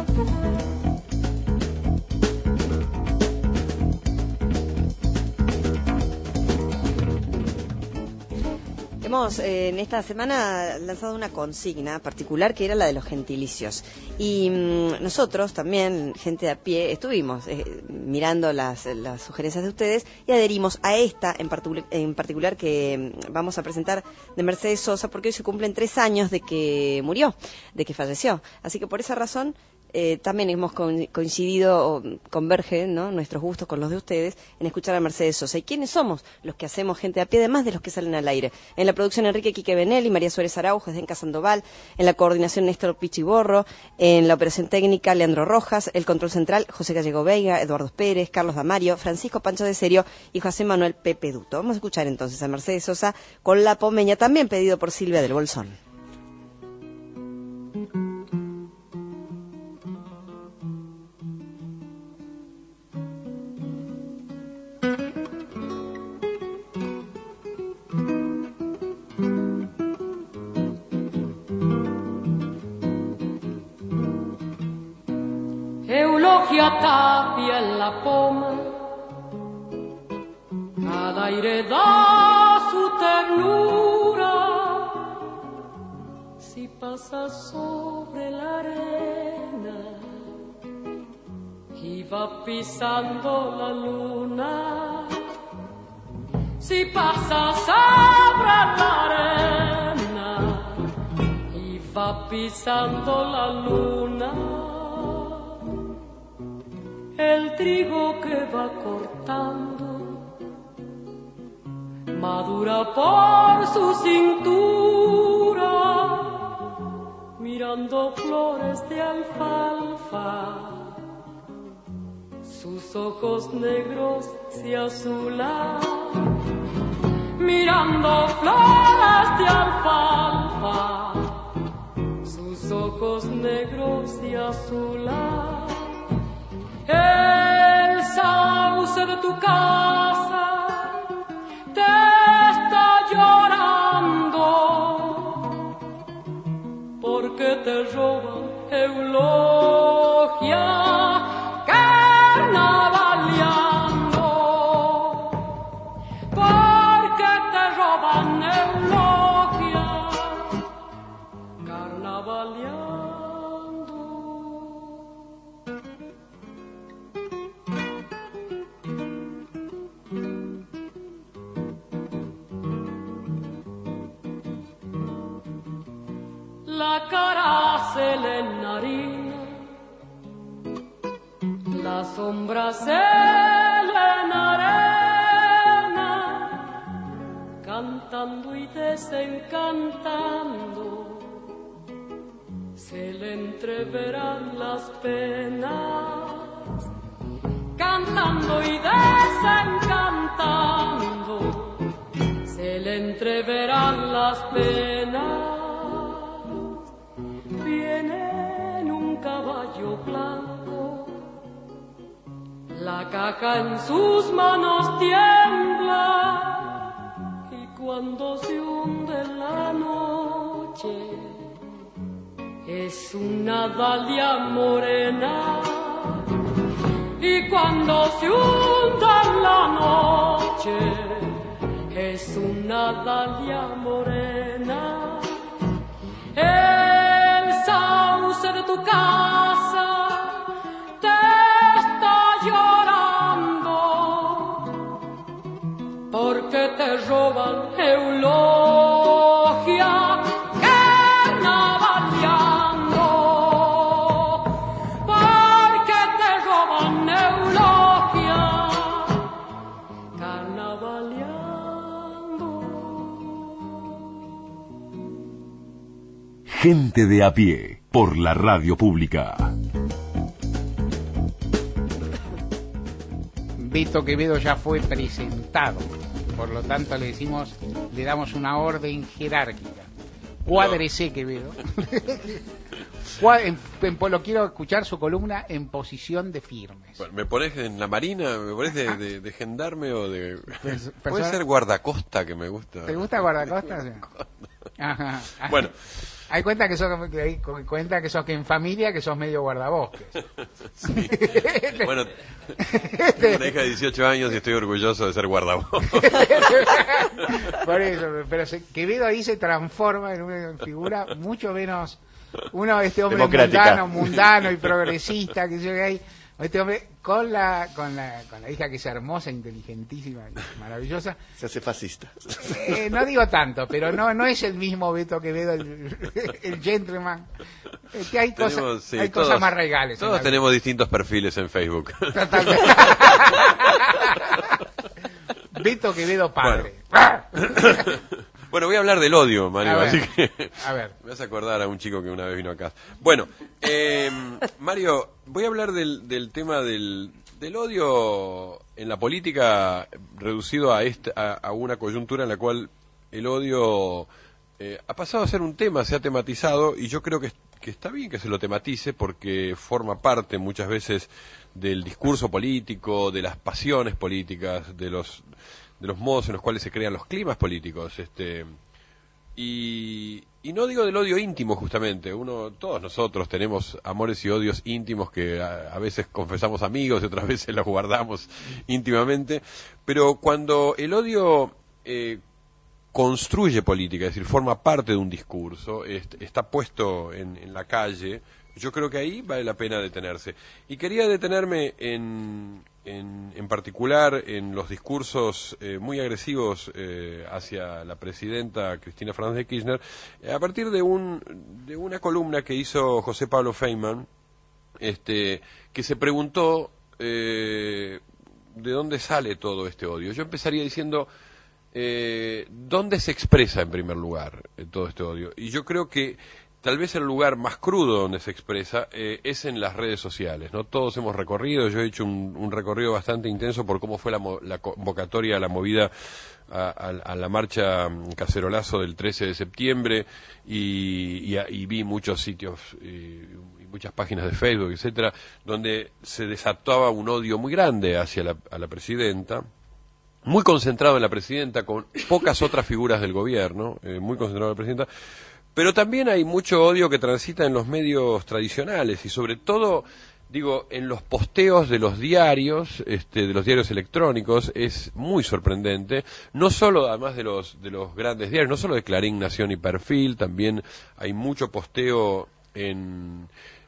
Hemos en esta semana lanzado una consigna particular que era la de los gentilicios. Y nosotros también, gente de a pie, estuvimos mirando las sugerencias de ustedes y adherimos a esta en particular que vamos a presentar de Mercedes Sosa, porque hoy se cumplen 3 años de que murió, de que falleció. Así que por esa razón también hemos coincidido, convergen, ¿no?, nuestros gustos con los de ustedes en escuchar a Mercedes Sosa. ¿Y quiénes somos los que hacemos gente a pie, además de los que salen al aire? En la producción Enrique Quique Benelli, María Suárez Araujo, Esdenca Sandoval, en la coordinación Néstor Pichiborro, en la operación técnica Leandro Rojas, el control central José Gallego Veiga, Eduardo Pérez, Carlos Damario, Francisco Pancho de Serio y José Manuel Pepe Duto. Vamos a escuchar entonces a Mercedes Sosa con La Pomeña, también pedido por Silvia del Bolsón. Eulogia Tapia en la poma, al aire da su ternura, si pasa sobre la arena y va pisando la luna, si pasa sobre la arena y va pisando la luna. El trigo que va cortando madura por su cintura, mirando flores de alfalfa, sus ojos negros se azulan, mirando flores de alfalfa, sus ojos negros se azulan. El sauce de tu casa te está llorando porque te roban eulogia carnavaleando, porque te roban la cara se le enharina, la sombra se le enarena, cantando y desencantando, se le entreverán las penas, cantando y desencantando, se le entreverán las penas. Viene en un caballo blanco, la caja en sus manos tiembla, y cuando se hunde la noche es una dalia morena, y cuando se hunda la noche es una dalia morena. El sauce de tu casa te está llorando porque te roban eulogia carnavaleando, porque te roban eulogia carnavaleando. Gente de a pie, por la radio pública. Beto Quevedo ya fue presentado, por lo tanto le damos una orden jerárquica. Cuádrese, Quevedo. Lo quiero escuchar su columna en posición de firmes. Bueno, ¿me pones en la marina? ¿Me pones de gendarme o de...? Puede ser guardacosta, que me gusta. ¿Te gusta guardacosta? Ajá. Bueno. Hay cuenta que sos que en familia que sos medio guardabosques. Sí. Bueno, tengo una hija de 18 años y estoy orgulloso de ser guardabosques. Por eso, pero Quevedo ahí se transforma en una figura mucho menos este hombre mundano y progresista que yo que hay. Este hombre con la hija que es hermosa, inteligentísima, maravillosa. Se hace fascista. No digo tanto, pero no es el mismo Beto Quevedo, el gentleman. Hay cosas más regales. Todos tenemos distintos perfiles en Facebook. Totalmente. Beto Quevedo padre. Bueno, voy a hablar del odio, Mario, así que a ver. me vas a acordar a un chico que una vez vino acá. Bueno, Mario, voy a hablar del tema del odio en la política, reducido a una coyuntura en la cual el odio ha pasado a ser un tema, se ha tematizado, y yo creo que está bien que se lo tematice porque forma parte muchas veces del discurso político, de las pasiones políticas, de los modos en los cuales se crean los climas políticos, y no digo del odio íntimo justamente, todos nosotros tenemos amores y odios íntimos que a veces confesamos amigos y otras veces los guardamos íntimamente, pero cuando el odio construye política, es decir, forma parte de un discurso, está puesto en la calle, yo creo que ahí vale la pena detenerse. Y quería detenerme en particular en los discursos muy agresivos hacia la presidenta Cristina Fernández de Kirchner, a partir de una columna que hizo José Pablo Feynman, que se preguntó de dónde sale todo este odio. Yo empezaría diciendo dónde se expresa en primer lugar todo este odio. Y yo creo que tal vez el lugar más crudo donde se expresa es en las redes sociales, ¿no? Todos hemos recorrido, yo he hecho un recorrido bastante intenso por cómo fue la convocatoria, la movida a la marcha Cacerolazo del 13 de septiembre y vi muchos sitios y muchas páginas de Facebook, etcétera, donde se desataba un odio muy grande hacia la presidenta, muy concentrado en la presidenta, con pocas otras figuras del gobierno, muy concentrado en la presidenta. Pero también hay mucho odio que transita en los medios tradicionales y sobre todo, digo, en los posteos de los diarios, de los diarios electrónicos, es muy sorprendente. No solo, además de los grandes diarios, no solo de Clarín, Nación y Perfil, también hay mucho posteo en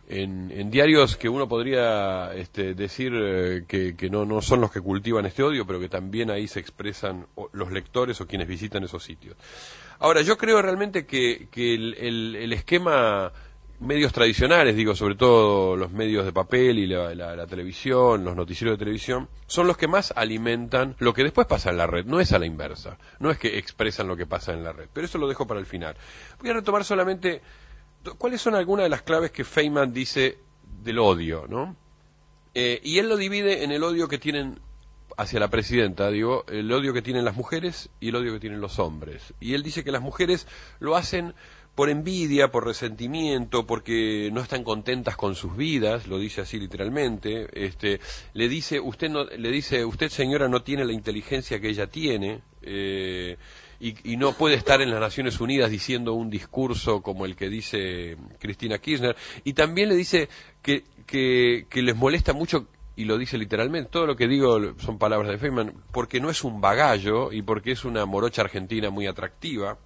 en diarios que uno podría decir que no son los que cultivan este odio, pero que también ahí se expresan los lectores o quienes visitan esos sitios. Ahora, yo creo realmente que el esquema, medios tradicionales, digo, sobre todo los medios de papel y la televisión, los noticieros de televisión, son los que más alimentan lo que después pasa en la red, no es a la inversa, no es que expresan lo que pasa en la red, pero eso lo dejo para el final. Voy a retomar solamente cuáles son algunas de las claves que Feynman dice del odio, ¿no? Y él lo divide en el odio que tienen hacia la presidenta, digo, el odio que tienen las mujeres y el odio que tienen los hombres. Y él dice que las mujeres lo hacen por envidia, por resentimiento, porque no están contentas con sus vidas, lo dice así literalmente. Le dice, usted señora no tiene la inteligencia que ella tiene, y no puede estar en las Naciones Unidas diciendo un discurso como el que dice Cristina Kirchner. Y también le dice que les molesta mucho, y lo dice literalmente, todo lo que digo son palabras de Feynman, porque no es un bagallo y porque es una morocha argentina muy atractiva.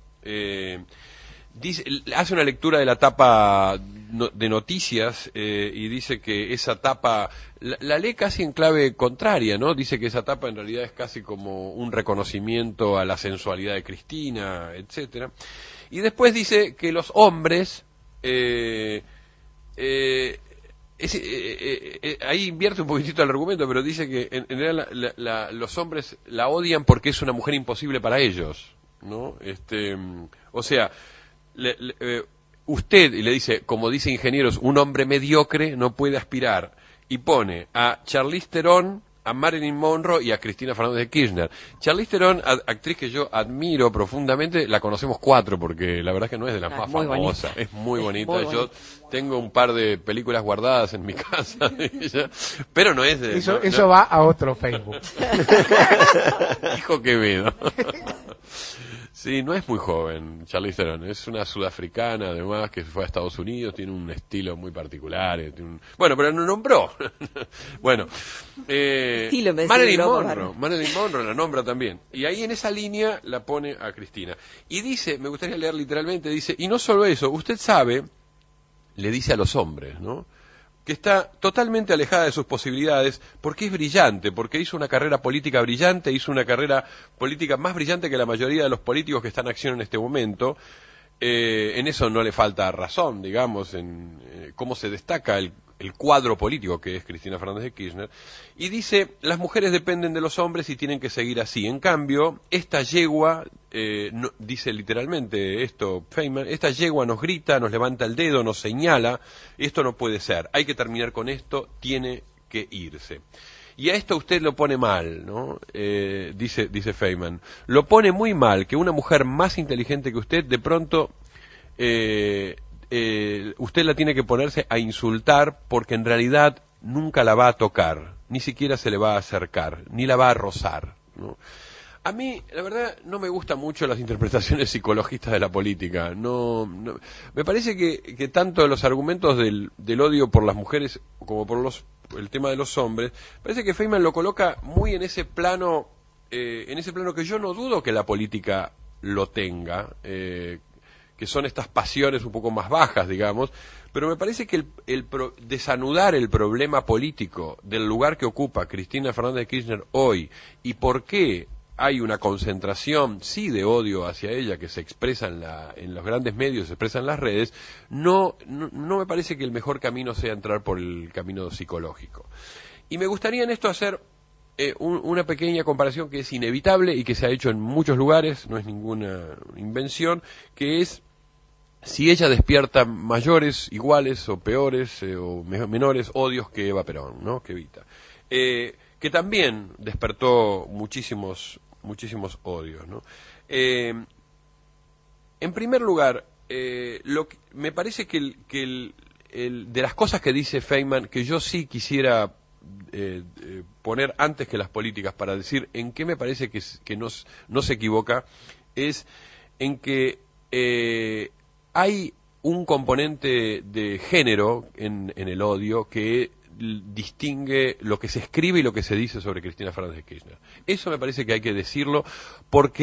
Hace una lectura de la tapa de noticias y dice que esa tapa la lee casi en clave contraria, ¿no? Dice que esa tapa en realidad es casi como un reconocimiento a la sensualidad de Cristina, etcétera. Y después dice que los hombres ahí invierte un poquitito el argumento, pero dice que en realidad los hombres la odian porque es una mujer imposible para ellos, ¿no? O sea, usted, y le dice, como dice Ingenieros, un hombre mediocre no puede aspirar, y pone a Charlize Theron, a Marilyn Monroe y a Cristina Fernández de Kirchner. Charlize Theron, actriz que yo admiro profundamente, la conocemos 4 porque la verdad es que no es de las más famosas, es muy bonita. Yo tengo un par de películas guardadas en mi casa de ella, pero no es de... Eso va a otro Facebook. Hijo Quevedo. Sí, no es muy joven Charlize Theron, es una sudafricana además que fue a Estados Unidos, tiene un estilo muy particular, bueno, pero no nombró. Bueno, Marilyn Monroe la nombra también, y ahí en esa línea la pone a Cristina. Y dice, me gustaría leer literalmente, dice, y no solo eso, usted sabe, le dice a los hombres, ¿no?, que está totalmente alejada de sus posibilidades porque es brillante, porque hizo una carrera política brillante, hizo una carrera política más brillante que la mayoría de los políticos que están en acción en este momento. En eso no le falta razón, digamos, en cómo se destaca el cuadro político que es Cristina Fernández de Kirchner. Y dice, las mujeres dependen de los hombres y tienen que seguir así. En cambio, esta yegua, dice literalmente esto Feynman, esta yegua nos grita, nos levanta el dedo, nos señala, esto no puede ser, hay que terminar con esto, tiene que irse. Y a esto usted lo pone mal, ¿no? Dice Feynman, lo pone muy mal que una mujer más inteligente que usted de pronto... usted la tiene que ponerse a insultar porque en realidad nunca la va a tocar, ni siquiera se le va a acercar, ni la va a rozar, ¿no? A mí, la verdad, no me gustan mucho las interpretaciones psicologistas de la política. No, me parece que tanto los argumentos del odio por las mujeres como por el tema de los hombres, parece que Feynman lo coloca muy en ese plano que yo no dudo que la política lo tenga, que son estas pasiones un poco más bajas, digamos, pero me parece que desanudar el problema político del lugar que ocupa Cristina Fernández de Kirchner hoy y por qué hay una concentración, sí, de odio hacia ella que se expresa en los grandes medios, se expresa en las redes, no me parece que el mejor camino sea entrar por el camino psicológico. Y me gustaría en esto hacer una pequeña comparación que es inevitable y que se ha hecho en muchos lugares, no es ninguna invención, que es si ella despierta mayores, iguales o peores o menores odios que Eva Perón, ¿no?, que Evita, que también despertó muchísimos odios, ¿no? En primer lugar, me parece que de las cosas que dice Feynman, que yo sí quisiera poner antes que las políticas para decir en qué me parece que no se equivoca, es en que hay un componente de género en el odio que distingue lo que se escribe y lo que se dice sobre Cristina Fernández de Kirchner. Eso me parece que hay que decirlo porque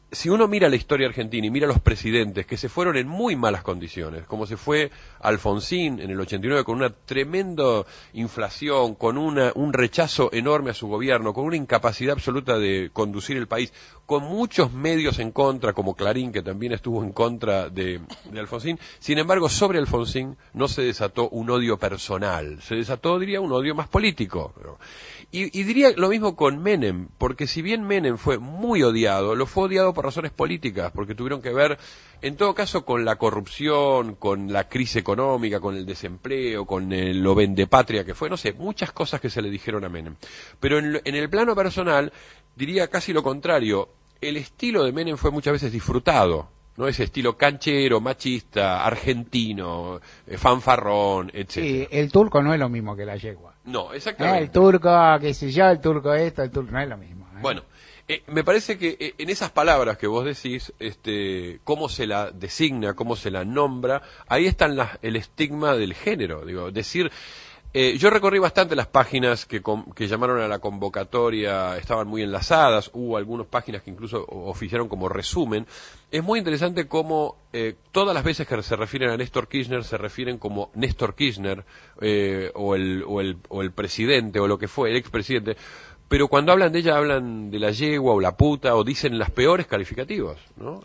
si uno mira la historia argentina y mira los presidentes que se fueron en muy malas condiciones, como se fue Alfonsín en el 89 con una tremenda inflación, con un rechazo enorme a su gobierno, con una incapacidad absoluta de conducir el país, con muchos medios en contra, como Clarín, que también estuvo en contra de Alfonsín. Sin embargo, sobre Alfonsín no se desató un odio personal, se desató, diría, un odio más político. Y diría lo mismo con Menem, porque si bien Menem fue muy odiado, lo fue odiado por razones políticas, porque tuvieron que ver, en todo caso, con la corrupción, con la crisis económica, con el desempleo, con lo vendepatria que fue, no sé, muchas cosas que se le dijeron a Menem. Pero en el plano personal, diría casi lo contrario, el estilo de Menem fue muchas veces disfrutado, ¿no? Ese estilo canchero, machista, argentino, fanfarrón, etcétera. Sí, el turco no es lo mismo que la yegua. No, exactamente. El turco, qué sé yo, el turco esto, el turco no es lo mismo. Bueno, me parece que en esas palabras que vos decís, cómo se la designa, cómo se la nombra, ahí está el estigma del género. Digo, decir, yo recorrí bastante las páginas que llamaron a la convocatoria, estaban muy enlazadas, hubo algunas páginas que incluso oficiaron como resumen. Es muy interesante cómo todas las veces que se refieren a Néstor Kirchner se refieren como Néstor Kirchner o el presidente o lo que fue, el expresidente. Pero cuando hablan de ella hablan de la yegua o la puta o dicen las peores calificativos, ¿no?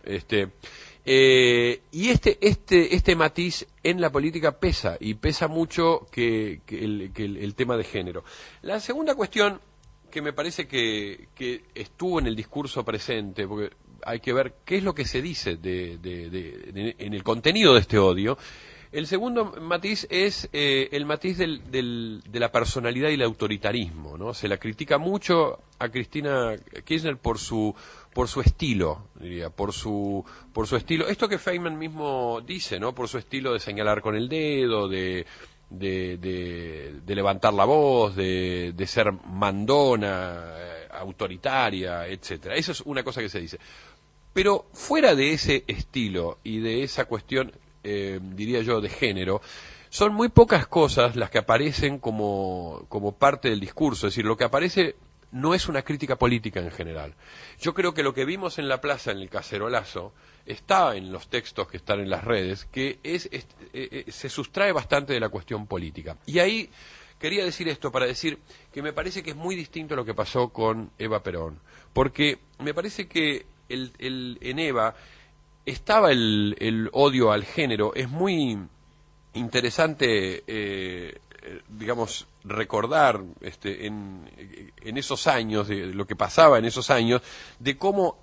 Y este matiz en la política pesa, y pesa mucho que el tema de género. La segunda cuestión que me parece que estuvo en el discurso presente, porque hay que ver qué es lo que se dice en el contenido de este odio. El segundo matiz es el matiz de la personalidad y el autoritarismo, ¿no? Se la critica mucho a Cristina Kirchner por su estilo, diría, por su estilo. Esto que Feynman mismo dice, ¿no? Por su estilo de señalar con el dedo, de levantar la voz, de ser mandona, autoritaria, etcétera. Eso es una cosa que se dice. Pero fuera de ese estilo y de esa cuestión, diría yo, de género, son muy pocas cosas las que aparecen como parte del discurso. Es decir, lo que aparece no es una crítica política en general. Yo creo que lo que vimos en la plaza, en el cacerolazo, está en los textos que están en las redes, que se sustrae bastante de la cuestión política. Y ahí quería decir esto para decir que me parece que es muy distinto a lo que pasó con Eva Perón, porque me parece que en Eva estaba el odio al género. Es muy interesante, digamos, recordar en esos años, de lo que pasaba en esos años, de cómo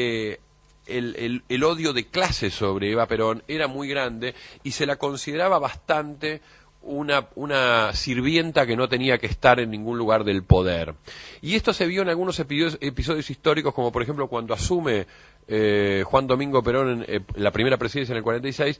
el odio de clase sobre Eva Perón era muy grande y se la consideraba bastante una sirvienta que no tenía que estar en ningún lugar del poder. Y esto se vio en algunos episodios históricos, como por ejemplo cuando asume Juan Domingo Perón en la primera presidencia en el 46,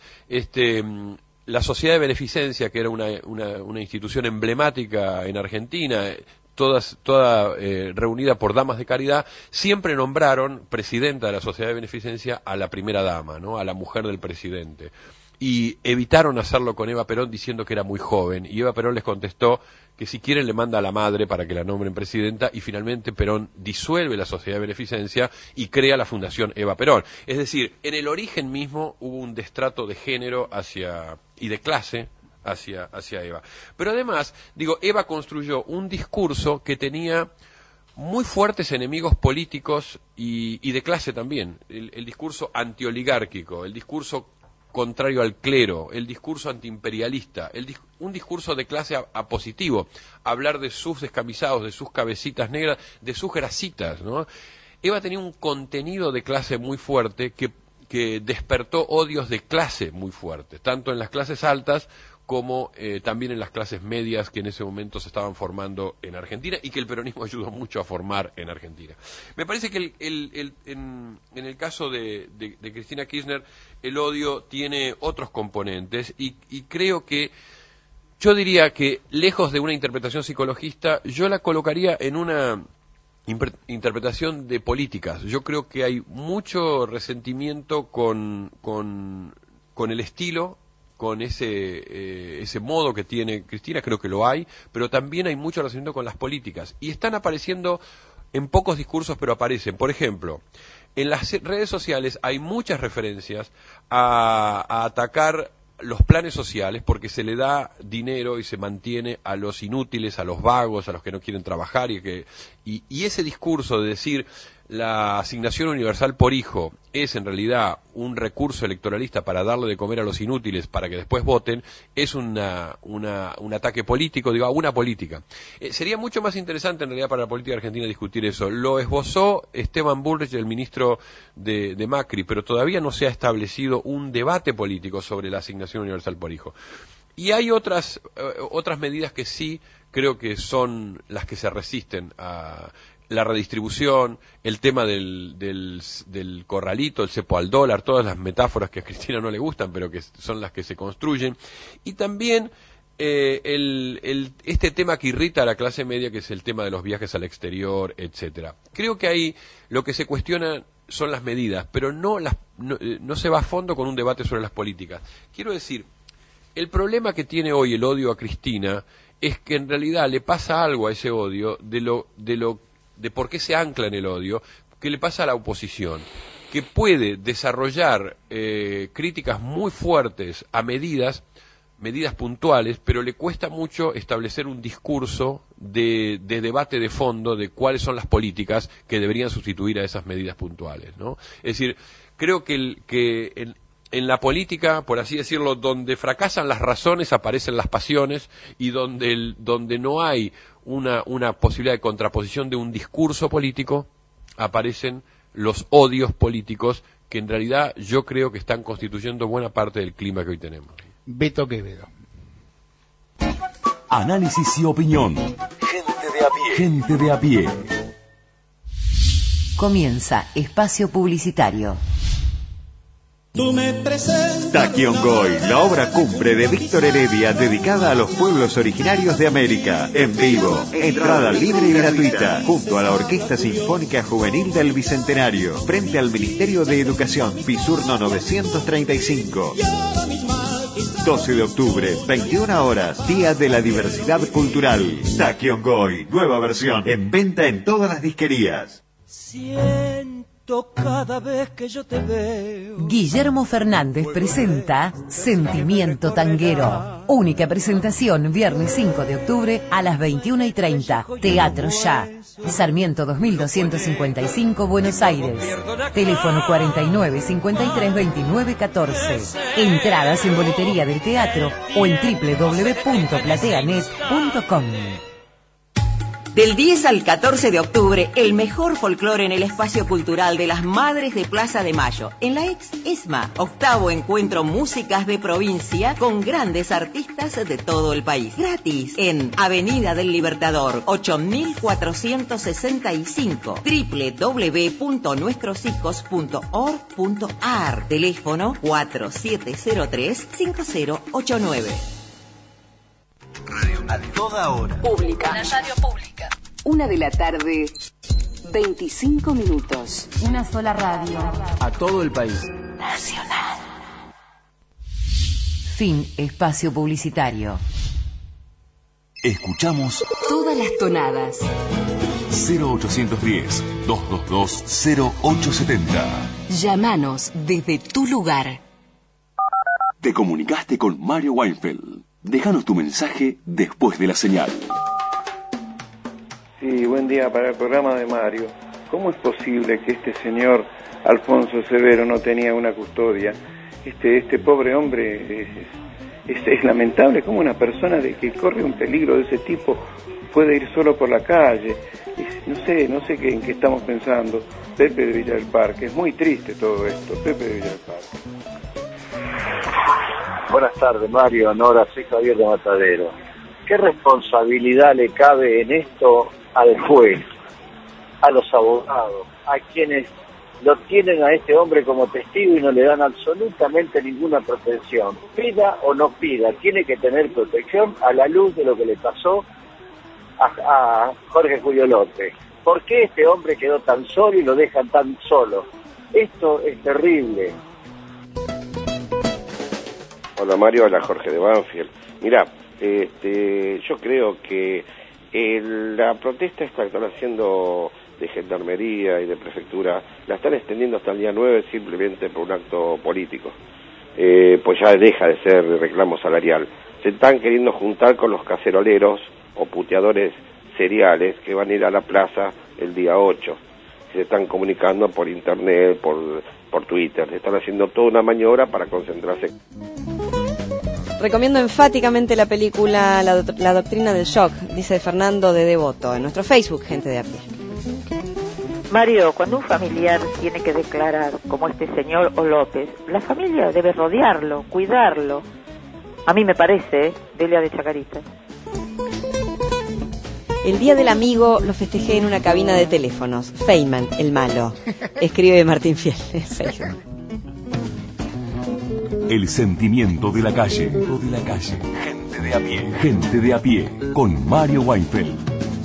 la Sociedad de Beneficencia, que era una institución emblemática en Argentina, toda reunida por damas de caridad, siempre nombraron presidenta de la Sociedad de Beneficencia a la primera dama, ¿no? A la mujer del presidente. Y evitaron hacerlo con Eva Perón diciendo que era muy joven, y Eva Perón les contestó que si quieren le manda a la madre para que la nombren presidenta, y finalmente Perón disuelve la Sociedad de Beneficencia y crea la Fundación Eva Perón. Es decir, en el origen mismo hubo un destrato de género y de clase hacia Eva. Pero además, digo, Eva construyó un discurso que tenía muy fuertes enemigos políticos y de clase también. El discurso antioligárquico, el discurso contrario al clero, el discurso antiimperialista, un discurso de clase a positivo, hablar de sus descamisados, de sus cabecitas negras, de sus grasitas, ¿no? Eva tenía un contenido de clase muy fuerte que despertó odios de clase muy fuertes, tanto en las clases altas como también en las clases medias que en ese momento se estaban formando en Argentina y que el peronismo ayudó mucho a formar en Argentina. Me parece que en el caso de Cristina Kirchner el odio tiene otros componentes y creo que yo diría que lejos de una interpretación psicologista yo la colocaría en una interpretación de políticas. Yo creo que hay mucho resentimiento con el estilo, con ese modo que tiene Cristina, creo que lo hay, pero también hay mucho resentimiento con las políticas. Y están apareciendo en pocos discursos, pero aparecen. Por ejemplo, En las redes sociales hay muchas referencias a atacar los planes sociales porque se le da dinero y se mantiene a los inútiles, a los vagos, a los que no quieren trabajar y ese discurso de decir la asignación universal por hijo es en realidad un recurso electoralista para darle de comer a los inútiles para que después voten, es un ataque político, digo, a una política. Sería mucho más interesante en realidad para la política argentina discutir eso. Lo esbozó Esteban Bullrich, el ministro de Macri, pero todavía no se ha establecido un debate político sobre la asignación universal por hijo. Y hay otras medidas que sí creo que son las que se resisten a la redistribución, el tema del corralito, el cepo al dólar, todas las metáforas que a Cristina no le gustan, pero que son las que se construyen, y también este tema que irrita a la clase media, que es el tema de los viajes al exterior, etcétera. Creo que ahí lo que se cuestiona son las medidas, pero no se va a fondo con un debate sobre las políticas. Quiero decir, el problema que tiene hoy el odio a Cristina es que en realidad le pasa algo a ese odio de por qué se ancla en el odio, que le pasa a la oposición, que puede desarrollar críticas muy fuertes a medidas puntuales, pero le cuesta mucho establecer un discurso de debate de fondo de cuáles son las políticas que deberían sustituir a esas medidas puntuales, ¿no? Es decir, creo que en la política, por así decirlo, donde fracasan las razones aparecen las pasiones, y donde no hay una posibilidad de contraposición de un discurso político, aparecen los odios políticos que en realidad yo creo que están constituyendo buena parte del clima que hoy tenemos. Beto Quevedo. Análisis y opinión. Gente de a pie. Gente de a pie. Comienza Espacio Publicitario. Taquiongoi, la obra cumbre de Víctor Heredia dedicada a los pueblos originarios de América. En vivo, entrada libre y gratuita, junto a la Orquesta Sinfónica Juvenil del Bicentenario, frente al Ministerio de Educación, Pisurno 935. 12 de octubre, 21 horas, Día de la Diversidad Cultural. Taquiongoi, nueva versión, en venta en todas las disquerías. Cada vez que yo te veo. Guillermo Fernández presenta Sentimiento Tanguero. Única presentación, viernes 5 de octubre a las 21:30. Teatro Ya. Sarmiento 2255, Buenos Aires. Teléfono 49 53 29 14. Entradas en boletería del teatro o en www.plateanet.com. Del 10 al 14 de octubre, el mejor folclore en el espacio cultural de las Madres de Plaza de Mayo, en la ex ESMA. 8º encuentro Músicas de Provincia con grandes artistas de todo el país. Gratis en Avenida del Libertador, 8465, www.nuestroshijos.org.ar. Teléfono 4703-5089. Radio a toda hora. Pública. La radio pública. 1:00 p.m, 25 minutos. Una sola radio. A todo el país. Nacional. Fin Espacio Publicitario. Escuchamos todas las tonadas. 0810-222-0870. Llámanos desde tu lugar. Te comunicaste con Mario Weinfeld. Déjanos tu mensaje después de la señal. Sí, buen día para el programa de Mario. ¿Cómo es posible que este señor Alfonso Severo no tenía una custodia? Este pobre hombre es lamentable cómo una persona que corre un peligro de ese tipo puede ir solo por la calle. No sé en qué estamos pensando. Pepe de Villa del Parque, es muy triste todo esto. Pepe de Villa del Parque. Buenas tardes, Mario, Nora, soy Javier de Matadero. ¿Qué responsabilidad le cabe en esto al juez, a los abogados, a quienes lo tienen a este hombre como testigo y no le dan absolutamente ninguna protección? Pida o no pida, tiene que tener protección a la luz de lo que le pasó a Jorge Julio López. ¿Por qué este hombre quedó tan solo y lo dejan tan solo? Esto es terrible. Hola Mario, hola Jorge de Banfield. Mira, yo creo que la protesta esta que están haciendo de Gendarmería y de Prefectura la están extendiendo hasta el día 9 simplemente por un acto político. Pues ya deja de ser reclamo salarial. Se están queriendo juntar con los caceroleros o puteadores seriales que van a ir a la plaza el día 8. Se están comunicando por internet, por Twitter. Están haciendo toda una maniobra para concentrarse. Recomiendo enfáticamente la película La Doctrina del Shock, dice Fernando de Devoto, en nuestro Facebook, Gente de a Pie. Mario, cuando un familiar tiene que declarar, como este señor o López, la familia debe rodearlo, cuidarlo. A mí me parece, Delia de Chacarita. El Día del Amigo lo festejé en una cabina de teléfonos. Feynman, el malo. Escribe Martín Fiel en Facebook. El sentimiento de la calle. Gente de a pie. Gente de a pie. Con Mario Weinfeld.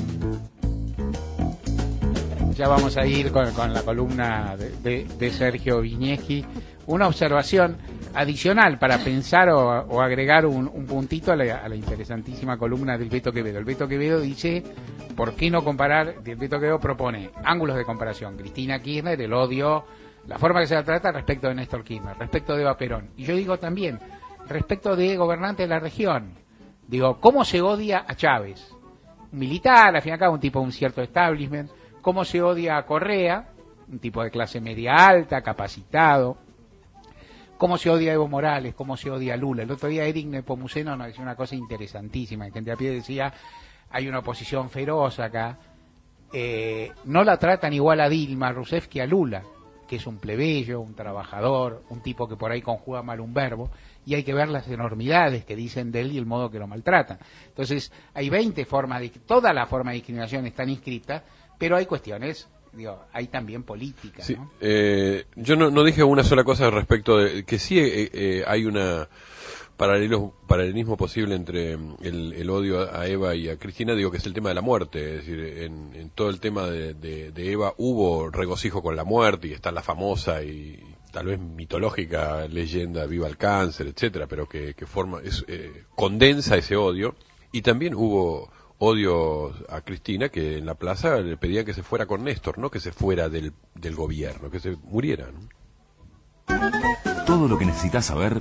Ya vamos a ir con la columna de Sergio Viñeschi. Una observación adicional para pensar o agregar un puntito a la interesantísima columna del Beto Quevedo. El Beto Quevedo dice, ¿por qué no comparar? El Beto Quevedo propone ángulos de comparación. Cristina Kirchner, el odio, la forma que se la trata respecto de Néstor Kirchner, respecto de Eva Perón. Y yo digo también, respecto de gobernantes de la región. Digo, ¿cómo se odia a Chávez? Un militar, al fin y al cabo, un tipo de un cierto establishment. ¿Cómo se odia a Correa? Un tipo de clase media alta, capacitado. ¿Cómo se odia a Evo Morales? ¿Cómo se odia a Lula? El otro día Eric Nepomuceno nos decía una cosa interesantísima. En Gente a Pie decía, hay una oposición feroz acá. No la tratan igual a Dilma Rousseff que a Lula, que es un plebeyo, un trabajador, un tipo que por ahí conjuga mal un verbo, y hay que ver las enormidades que dicen de él y el modo que lo maltratan. Entonces, hay 20 formas, toda la forma de discriminación están inscritas, pero hay cuestiones, digo, hay también política, sí, ¿no? Yo no dije una sola cosa respecto de que sí hay una paralelismo posible entre el odio a Eva y a Cristina, digo que es el tema de la muerte, es decir, en todo el tema de Eva hubo regocijo con la muerte y está la famosa y tal vez mitológica leyenda Viva el cáncer, etcétera, pero que condensa ese odio, y también hubo odio a Cristina, que en la plaza le pedía que se fuera con Néstor, no que se fuera del gobierno, que se muriera, ¿no? Todo lo que necesitas saber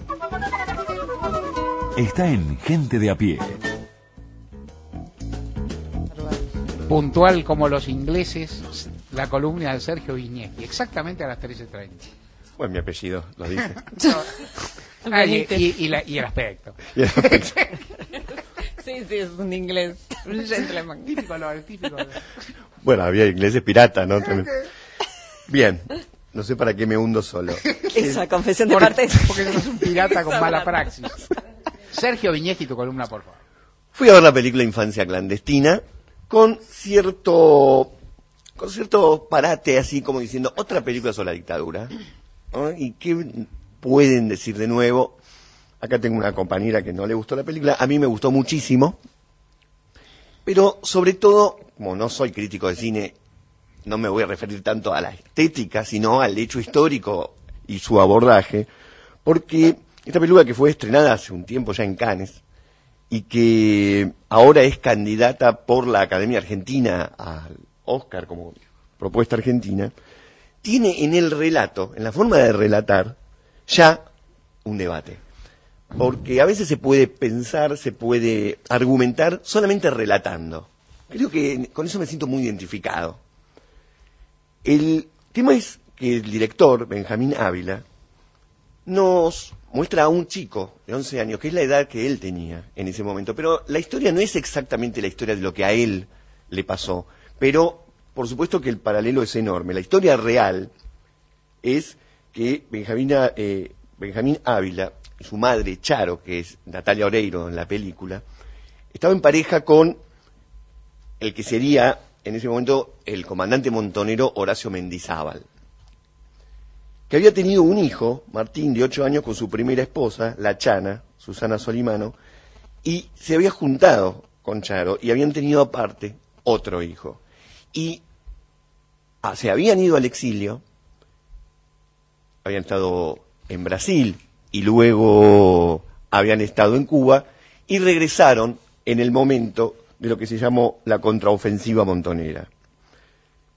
está en Gente de a Pie. Puntual como los ingleses, la columna de Sergio Viñeschi, exactamente a las 13:30. Bueno, mi apellido lo dice. Y el aspecto. Sí, es un inglés, un gentleman. Típico. Bueno, había ingleses piratas, ¿no? Bien, no sé para qué me hundo solo. Esa confesión de parte. Porque no es un pirata con mala praxis. Sergio Viñeschi, tu columna, por favor. Fui a ver la película Infancia Clandestina con cierto parate, así como diciendo, otra película sobre la dictadura, ¿no? ¿Y qué pueden decir de nuevo? Acá tengo una compañera que no le gustó la película, a mí me gustó muchísimo, pero sobre todo, como no soy crítico de cine, no me voy a referir tanto a la estética, sino al hecho histórico y su abordaje, porque esta película que fue estrenada hace un tiempo ya en Cannes, y que ahora es candidata por la Academia Argentina al Oscar como propuesta argentina, tiene en el relato, en la forma de relatar, ya un debate. Porque a veces se puede pensar, se puede argumentar solamente relatando. Creo que con eso me siento muy identificado. El tema es que el director, Benjamín Ávila, nos muestra a un chico de 11 años, que es la edad que él tenía en ese momento. Pero la historia no es exactamente la historia de lo que a él le pasó. Pero, por supuesto que el paralelo es enorme. La historia real es que Benjamín Ávila, su madre, Charo, que es Natalia Oreiro en la película, estaba en pareja con el que sería, en ese momento, el comandante montonero Horacio Mendizábal, que había tenido un hijo, Martín, de 8 años, con su primera esposa, la Chana, Susana Solimano, y se había juntado con Charo, y habían tenido aparte otro hijo. Y se habían ido al exilio, habían estado en Brasil, y luego habían estado en Cuba, y regresaron en el momento de lo que se llamó la contraofensiva montonera.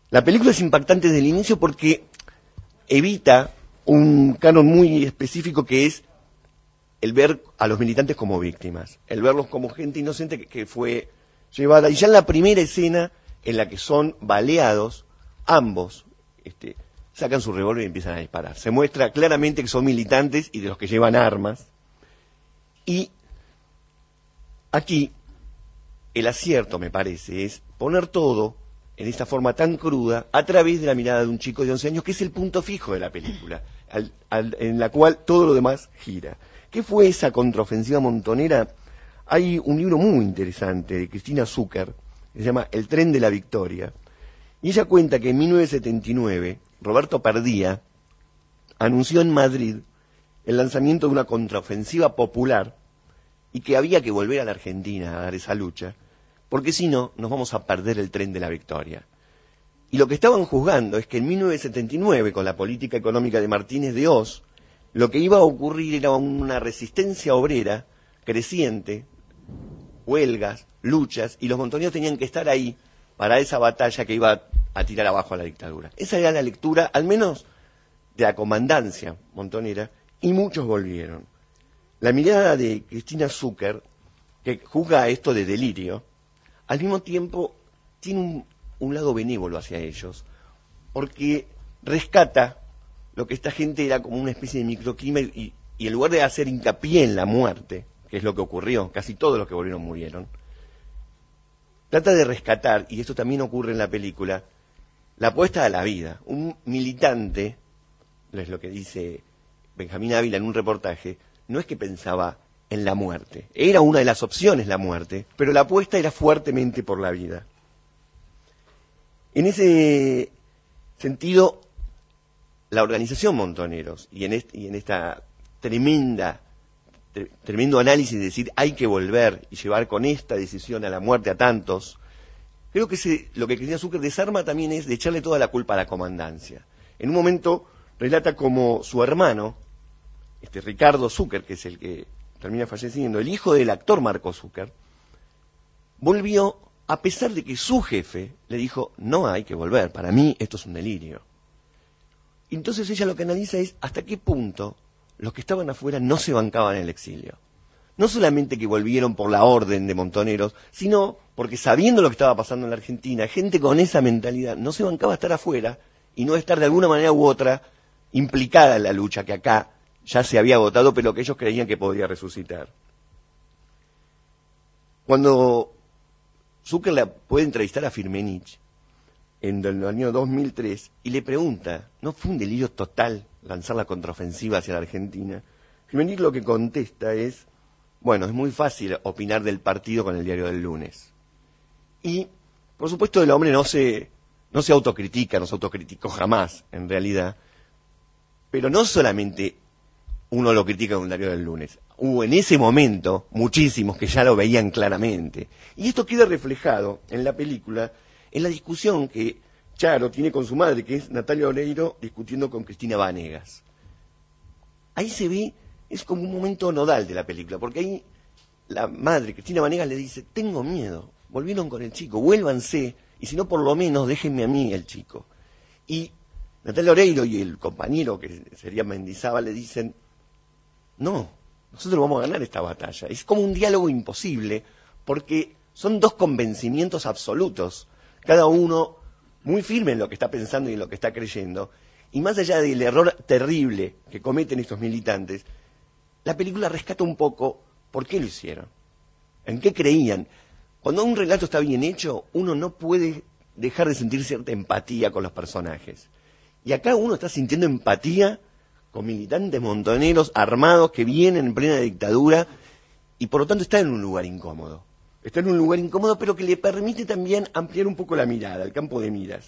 La película es impactante desde el inicio porque evita un canon muy específico que es el ver a los militantes como víctimas, el verlos como gente inocente que fue llevada. Y ya en la primera escena en la que son baleados, ambos sacan su revólver y empiezan a disparar. Se muestra claramente que son militantes y de los que llevan armas. Y aquí el acierto, me parece, es poner todo en esta forma tan cruda a través de la mirada de un chico de 11 años, que es el punto fijo de la película, en la cual todo lo demás gira. ¿Qué fue esa contraofensiva montonera? Hay un libro muy interesante de Cristina Zucker, que se llama El tren de la victoria, y ella cuenta que en 1979 Roberto Perdía anunció en Madrid el lanzamiento de una contraofensiva popular y que había que volver a la Argentina a dar esa lucha, porque si no, nos vamos a perder el tren de la victoria. Y lo que estaban juzgando es que en 1979, con la política económica de Martínez de Hoz, lo que iba a ocurrir era una resistencia obrera creciente, huelgas, luchas, y los montoneros tenían que estar ahí para esa batalla que iba a tirar abajo a la dictadura. Esa era la lectura, al menos de la comandancia montonera, y muchos volvieron. La mirada de Cristina Zucker, que juzga esto de delirio, al mismo tiempo tiene un lado benévolo hacia ellos, porque rescata lo que esta gente era como una especie de microclima y en lugar de hacer hincapié en la muerte, que es lo que ocurrió, casi todos los que volvieron murieron, trata de rescatar, y esto también ocurre en la película, la apuesta a la vida. Un militante, es lo que dice Benjamín Ávila en un reportaje, no es que pensaba en la muerte, era una de las opciones la muerte, pero la apuesta era fuertemente por la vida. En ese sentido, la organización Montoneros, y en esta tremendo análisis de decir hay que volver y llevar con esta decisión a la muerte a tantos, creo que lo que Cristina Zucker desarma también es de echarle toda la culpa a la comandancia. En un momento relata como su hermano, Ricardo Zucker, que es el que termina falleciendo, el hijo del actor Marco Zucker, volvió a pesar de que su jefe le dijo, no hay que volver, para mí esto es un delirio. Entonces ella lo que analiza es hasta qué punto los que estaban afuera no se bancaban en el exilio. No solamente que volvieron por la orden de Montoneros, sino porque sabiendo lo que estaba pasando en la Argentina, gente con esa mentalidad no se bancaba estar afuera y no estar de alguna manera u otra implicada en la lucha que acá ya se había agotado, pero que ellos creían que podría resucitar. Cuando Zucker la puede entrevistar a Firmenich en el año 2003 y le pregunta, ¿no fue un delirio total lanzar la contraofensiva hacia la Argentina? Firmenich lo que contesta es, bueno, es muy fácil opinar del partido con el diario del lunes. Y, por supuesto, el hombre no se autocritica, no se autocriticó jamás, en realidad. Pero no solamente uno lo critica con el diario del lunes. Hubo en ese momento muchísimos que ya lo veían claramente. Y esto queda reflejado en la película, en la discusión que Charo tiene con su madre, que es Natalia Oreiro, discutiendo con Cristina Vanegas. Ahí se ve, es como un momento nodal de la película, porque ahí la madre, Cristina Vanegas, le dice, tengo miedo, volvieron con el chico, vuélvanse, y si no, por lo menos, déjenme a mí el chico. Y Natalia Oreiro y el compañero, que sería Mendizábal, le dicen, no, nosotros vamos a ganar esta batalla. Es como un diálogo imposible, porque son dos convencimientos absolutos, cada uno muy firme en lo que está pensando y en lo que está creyendo, y más allá del error terrible que cometen estos militantes, la película rescata un poco por qué lo hicieron, en qué creían. Cuando un relato está bien hecho, uno no puede dejar de sentir cierta empatía con los personajes. Y acá uno está sintiendo empatía con militantes montoneros armados que vienen en plena dictadura y por lo tanto está en un lugar incómodo. Está en un lugar incómodo, pero que le permite también ampliar un poco la mirada, el campo de miras.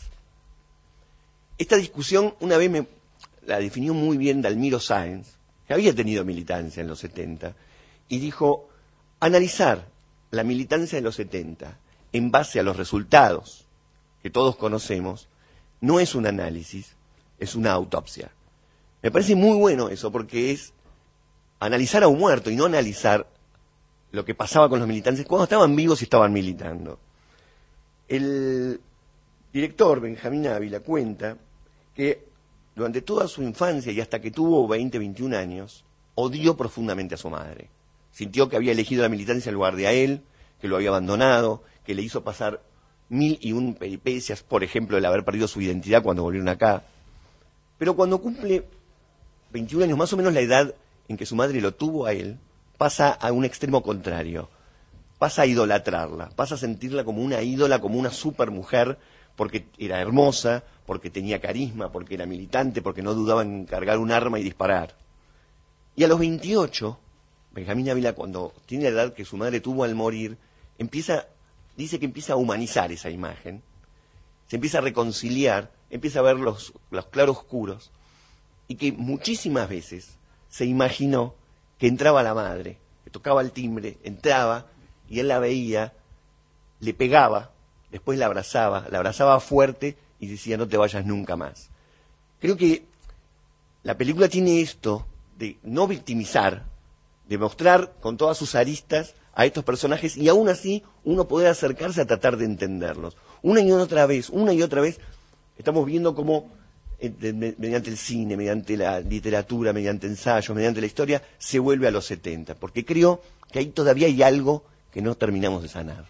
Esta discusión una vez la definió muy bien Dalmiro Sáenz, que había tenido militancia en los 70, y dijo, analizar la militancia de los 70 en base a los resultados que todos conocemos, no es un análisis, es una autopsia. Me parece muy bueno eso, porque es analizar a un muerto y no analizar lo que pasaba con los militantes cuando estaban vivos y estaban militando. director, Benjamín Ávila, cuenta que durante toda su infancia y hasta que tuvo 20, 21 años, odió profundamente a su madre. Sintió que había elegido la militancia en lugar de a él, que lo había abandonado, que le hizo pasar 1001 peripecias, por ejemplo, el haber perdido su identidad cuando volvieron acá. Pero cuando cumple 21 años, más o menos la edad en que su madre lo tuvo a él, pasa a un extremo contrario. Pasa a idolatrarla, pasa a sentirla como una ídola, como una supermujer, porque era hermosa, porque tenía carisma, porque era militante, porque no dudaba en cargar un arma y disparar. Y a los 28, Benjamín Ávila, cuando tiene la edad que su madre tuvo al morir, dice que empieza a humanizar esa imagen, se empieza a reconciliar, empieza a ver los claroscuros, y que muchísimas veces se imaginó que entraba la madre, que tocaba el timbre, entraba, y él la veía, le pegaba, después la abrazaba fuerte y decía no te vayas nunca más. Creo que la película tiene esto de no victimizar, de mostrar con todas sus aristas a estos personajes y aún así uno poder acercarse a tratar de entenderlos. Una y otra vez, estamos viendo cómo mediante el cine, mediante la literatura, mediante ensayos, mediante la historia, se vuelve a los 70, porque creo que ahí todavía hay algo que no terminamos de sanar.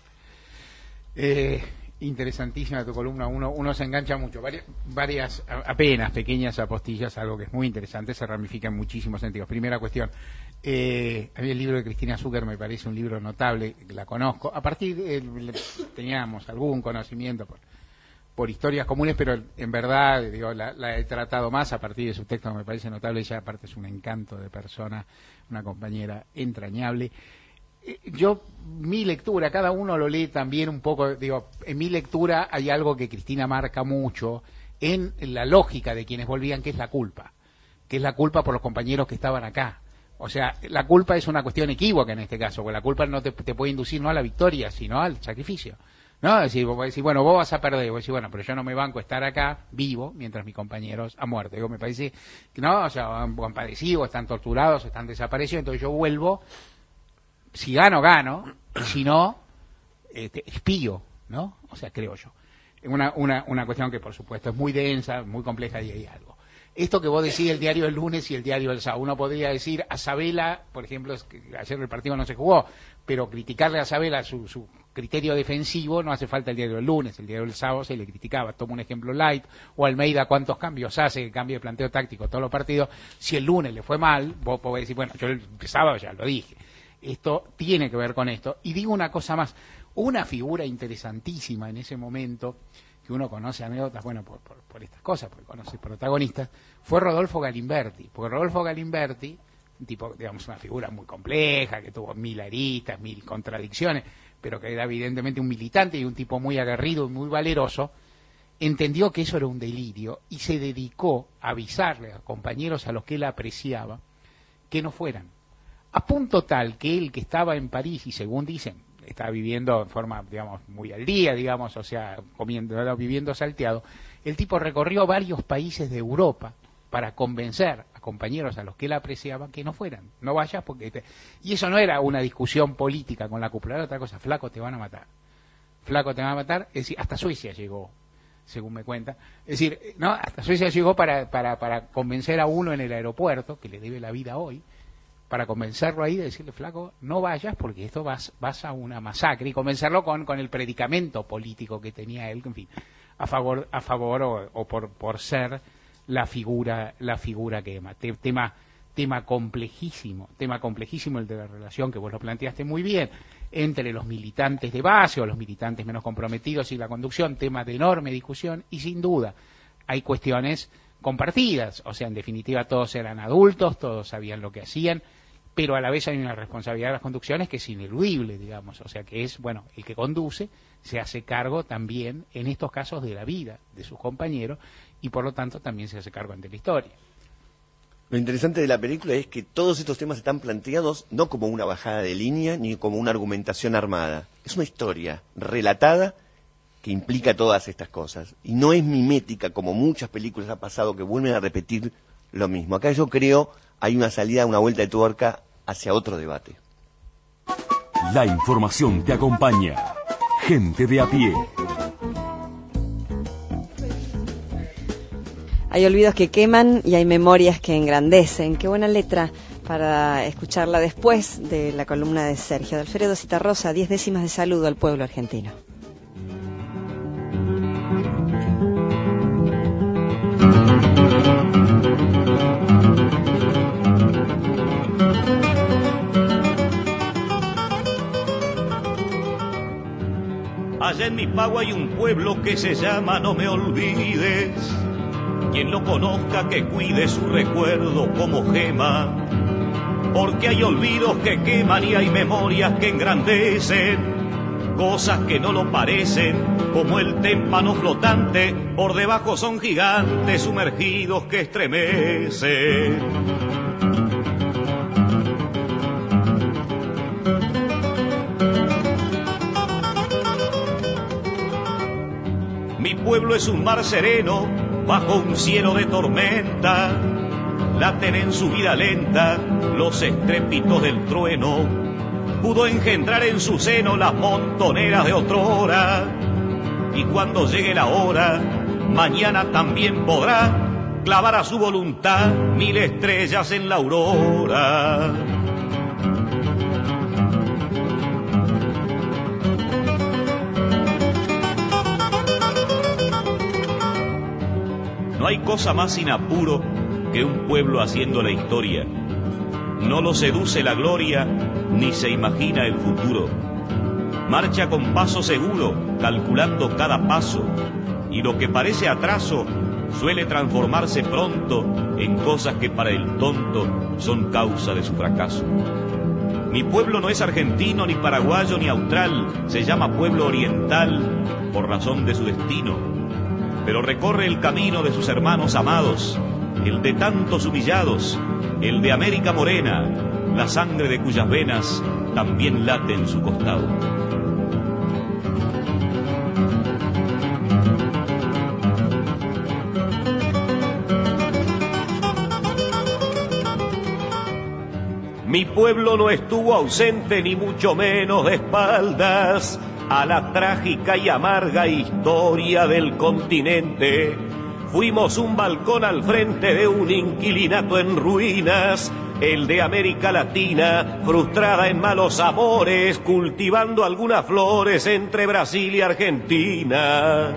Interesantísima tu columna, uno se engancha mucho, varias apenas pequeñas apostillas, algo que es muy interesante, se ramifica en muchísimos sentidos. Primera cuestión, a mí el libro de Cristina Zucker me parece un libro notable, la conozco, a partir teníamos algún conocimiento por historias comunes, pero en verdad digo, la he tratado más a partir de su texto, me parece notable, ella aparte es un encanto de persona, una compañera entrañable. Mi lectura, cada uno lo lee también un poco, digo, en mi lectura hay algo que Cristina marca mucho en la lógica de quienes volvían, que es la culpa por los compañeros que estaban acá. O sea, la culpa es una cuestión equívoca en este caso, porque la culpa no te puede inducir no a la victoria, sino al sacrificio. ¿No? Es decir, vos decís, bueno, vos vas a perder, vos decís, bueno, pero yo no me banco estar acá vivo mientras mis compañeros han muerto. Digo, me parece que no, o sea, han padecido, están torturados, están desaparecidos, entonces yo vuelvo. Si gano, si no, espío, ¿no? O sea, creo yo. Una cuestión que, por supuesto, es muy densa, muy compleja y hay algo. Esto que vos decís, el diario del lunes y el diario del sábado, uno podría decir a Sabela, por ejemplo, es que ayer el partido no se jugó, pero criticarle a Sabela su criterio defensivo, no hace falta el diario del lunes, el diario del sábado se le criticaba. Tomo un ejemplo light, o Almeida, ¿cuántos cambios hace? Cambio de planteo táctico todos los partidos. Si el lunes le fue mal, vos podés decir, bueno, yo el sábado ya lo dije. Esto tiene que ver con esto. Y digo una cosa más, una figura interesantísima en ese momento, que uno conoce anécdotas, bueno, por estas cosas, porque conoce protagonistas, fue Rodolfo Galimberti. Porque Rodolfo Galimberti, un tipo, digamos, una figura muy compleja, que tuvo 1000 aristas, 1000 contradicciones, pero que era evidentemente un militante y un tipo muy aguerrido y muy valeroso, entendió que eso era un delirio y se dedicó a avisarle a compañeros a los que él apreciaba que no fueran. A punto tal que él, que estaba en París y según dicen, estaba viviendo en forma, digamos, muy al día, digamos, o sea, viviendo salteado, el tipo recorrió varios países de Europa para convencer a compañeros a los que él apreciaba que no fueran, no vayas porque... Y eso no era una discusión política con la cúpula, era otra cosa, flaco, te van a matar. Flaco, te van a matar, es decir, hasta Suecia llegó, según me cuenta. Es decir, no, hasta Suecia llegó para convencer a uno en el aeropuerto, que le debe la vida hoy, para convencerlo ahí de decirle, flaco, no vayas porque esto vas a una masacre, y convencerlo con el predicamento político que tenía él, en fin, a favor o por ser la figura que ama. Tema complejísimo el de la relación, que vos lo planteaste muy bien, entre los militantes de base o los militantes menos comprometidos y la conducción, tema de enorme discusión, y sin duda hay cuestiones compartidas, o sea, en definitiva todos eran adultos, todos sabían lo que hacían, pero a la vez hay una responsabilidad de las conducciones que es ineludible, digamos, o sea, que es, bueno, el que conduce se hace cargo también, en estos casos, de la vida de sus compañeros, y por lo tanto también se hace cargo ante la historia. Lo interesante de la película es que todos estos temas están planteados no como una bajada de línea ni como una argumentación armada. Es una historia relatada que implica todas estas cosas. Y no es mimética, como muchas películas ha pasado, que vuelven a repetir lo mismo. Acá yo creo hay una salida, una vuelta de tuerca hacia otro debate. La información te acompaña. Gente de a pie. Hay olvidos que queman y hay memorias que engrandecen. Qué buena letra para escucharla después de la columna de Sergio. De Alfredo Citarrosa, 10 décimas de saludo al pueblo argentino. Allá en mi pago hay un pueblo que se llama No Me Olvides. Quien lo conozca que cuide su recuerdo como gema, porque hay olvidos que queman y hay memorias que engrandecen, cosas que no lo parecen, como el témpano flotante, por debajo son gigantes sumergidos que estremecen. Mi pueblo es un mar sereno bajo un cielo de tormenta, laten en su vida lenta los estrépitos del trueno, pudo engendrar en su seno las montoneras de otrora, y cuando llegue la hora, mañana también podrá clavar a su voluntad 1000 estrellas en la aurora. No hay cosa más sin apuro que un pueblo haciendo la historia. No lo seduce la gloria, ni se imagina el futuro. Marcha con paso seguro, calculando cada paso, y lo que parece atraso suele transformarse pronto en cosas que para el tonto son causa de su fracaso. Mi pueblo no es argentino, ni paraguayo, ni austral, se llama pueblo oriental por razón de su destino, pero recorre el camino de sus hermanos amados, el de tantos humillados, el de América morena, la sangre de cuyas venas también late en su costado. Mi pueblo no estuvo ausente ni mucho menos de espaldas a la trágica y amarga historia del continente. Fuimos un balcón al frente de un inquilinato en ruinas, el de América Latina, frustrada en malos amores, cultivando algunas flores entre Brasil y Argentina.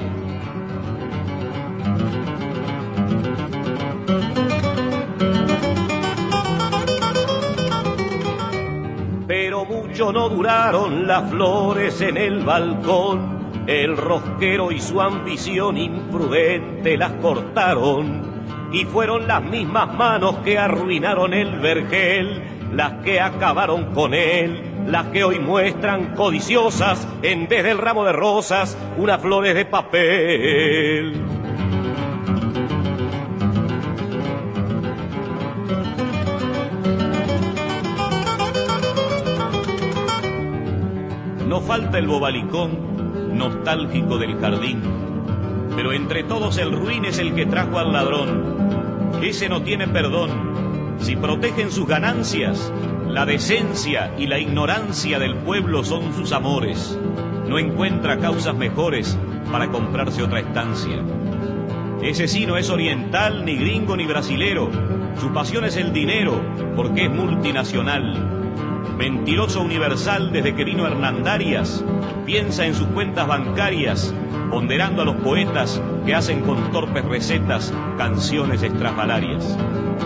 Pero mucho no duraron las flores en el balcón, el rosquero y su ambición imprudente las cortaron, y fueron las mismas manos que arruinaron el vergel, las que acabaron con él, las que hoy muestran codiciosas, en vez del ramo de rosas, unas flores de papel. No falta el bobalicón nostálgico del jardín, pero entre todos el ruin es el que trajo al ladrón. Ese no tiene perdón. Si protegen sus ganancias, la decencia y la ignorancia del pueblo son sus amores. No encuentra causas mejores para comprarse otra estancia. Ese sí no es oriental, ni gringo, ni brasilero. Su pasión es el dinero, porque es multinacional. Mentiroso universal desde que vino Hernandarias, piensa en sus cuentas bancarias, ponderando a los poetas que hacen con torpes recetas canciones estrafalarias.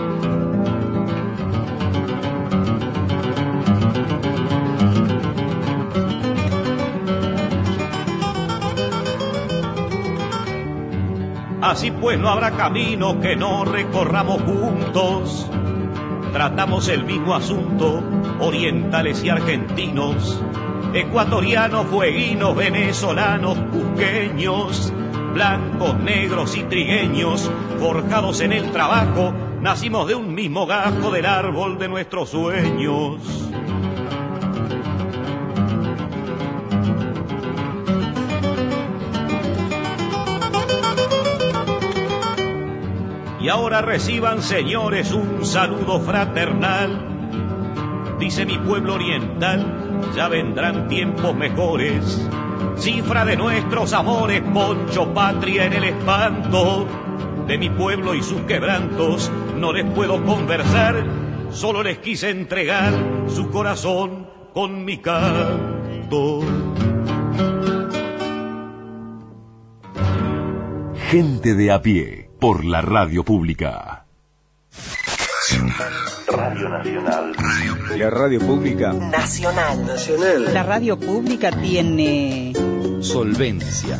Así pues no habrá camino que no recorramos juntos. Tratamos el mismo asunto, orientales y argentinos, ecuatorianos, fueguinos, venezolanos, cusqueños, blancos, negros y trigueños, forjados en el trabajo, nacimos de un mismo gajo del árbol de nuestros sueños. Y ahora reciban, señores, un saludo fraternal. Dice mi pueblo oriental, ya vendrán tiempos mejores. Cifra de nuestros amores, poncho patria en el espanto de mi pueblo y sus quebrantos no les puedo conversar, solo les quise entregar su corazón con mi canto. Gente de a pie, por la radio pública. Radio Nacional. La radio pública Nacional. nacional. La radio pública tiene Solvencia.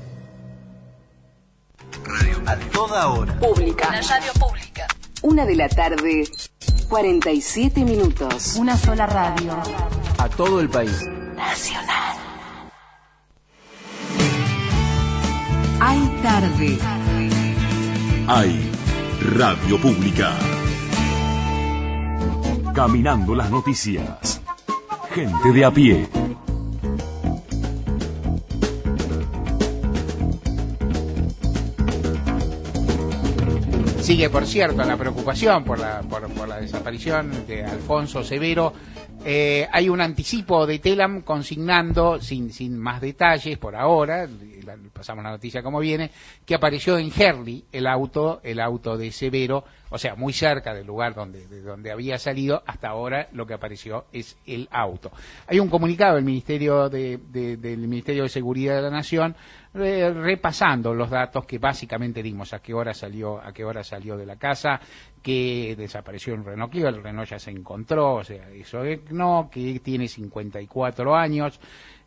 a toda hora. Pública. La radio pública. 1:00 p.m, 47 minutos. Una sola radio. A todo el país. Nacional. Hay tarde. Hay radio pública. Caminando las noticias. Gente de a pie. Sigue, por cierto, la preocupación por la desaparición de Alfonso Severo. Hay un anticipo de Telam consignando, sin más detalles por ahora, pasamos la noticia como viene, que apareció en Herli el auto de Severo, o sea, muy cerca del lugar donde había salido. Hasta ahora lo que apareció es el auto. Hay un comunicado del Ministerio del Ministerio de Seguridad de la Nación repasando los datos que básicamente dimos: a qué hora salió de la casa, que desapareció un Renault Clio, el Renault ya se encontró, o sea, eso no, que tiene 54 años,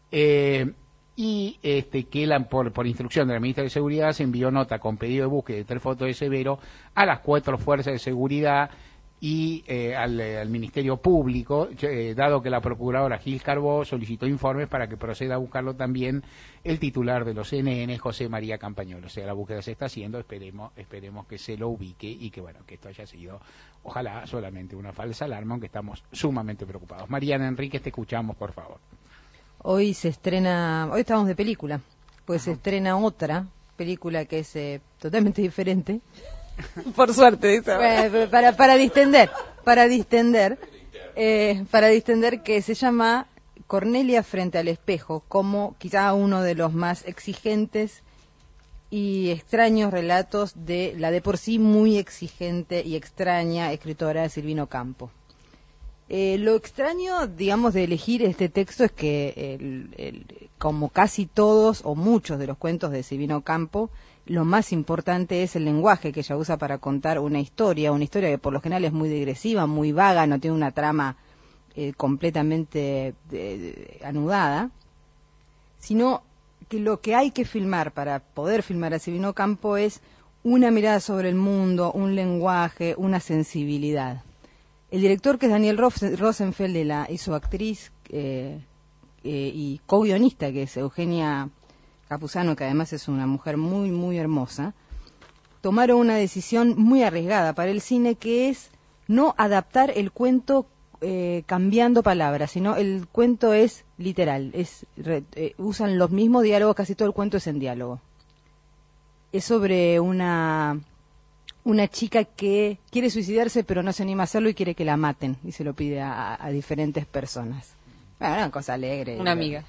y que por instrucción de la ministra de Seguridad se envió nota con pedido de búsqueda de 3 fotos de Severo a las 4 fuerzas de seguridad y al Ministerio Público, dado que la procuradora Gil Carbó solicitó informes para que proceda a buscarlo también el titular de los CNN, José María Campañolo. O sea, la búsqueda se está haciendo, esperemos que se lo ubique y que esto haya sido, ojalá, solamente una falsa alarma, aunque estamos sumamente preocupados. Mariana Enríquez, te escuchamos, por favor. Hoy estamos de película, pues se estrena otra película que es totalmente diferente. Por suerte, dice. Para distender, que se llama Cornelia frente al espejo, como quizá uno de los más exigentes y extraños relatos de la de por sí muy exigente y extraña escritora Silvino Campo. Lo extraño, digamos, de elegir este texto es que, como casi todos o muchos de los cuentos de Silvino Campo, lo más importante es el lenguaje que ella usa para contar una historia que por lo general es muy digresiva, muy vaga, no tiene una trama completamente anudada, sino que lo que hay que filmar para poder filmar a Silvino Campo es una mirada sobre el mundo, un lenguaje, una sensibilidad. El director, que es Daniel Rosenfeld, y su actriz y co-guionista, que es Eugenia Capuzano, que además es una mujer muy, muy hermosa, tomaron una decisión muy arriesgada para el cine, que es no adaptar el cuento cambiando palabras, sino el cuento es literal, usan los mismos diálogos, casi todo el cuento es en diálogo. Es sobre una chica que quiere suicidarse pero no se anima a hacerlo y quiere que la maten, y se lo pide a diferentes personas. Bueno, una cosa alegre. Una amiga.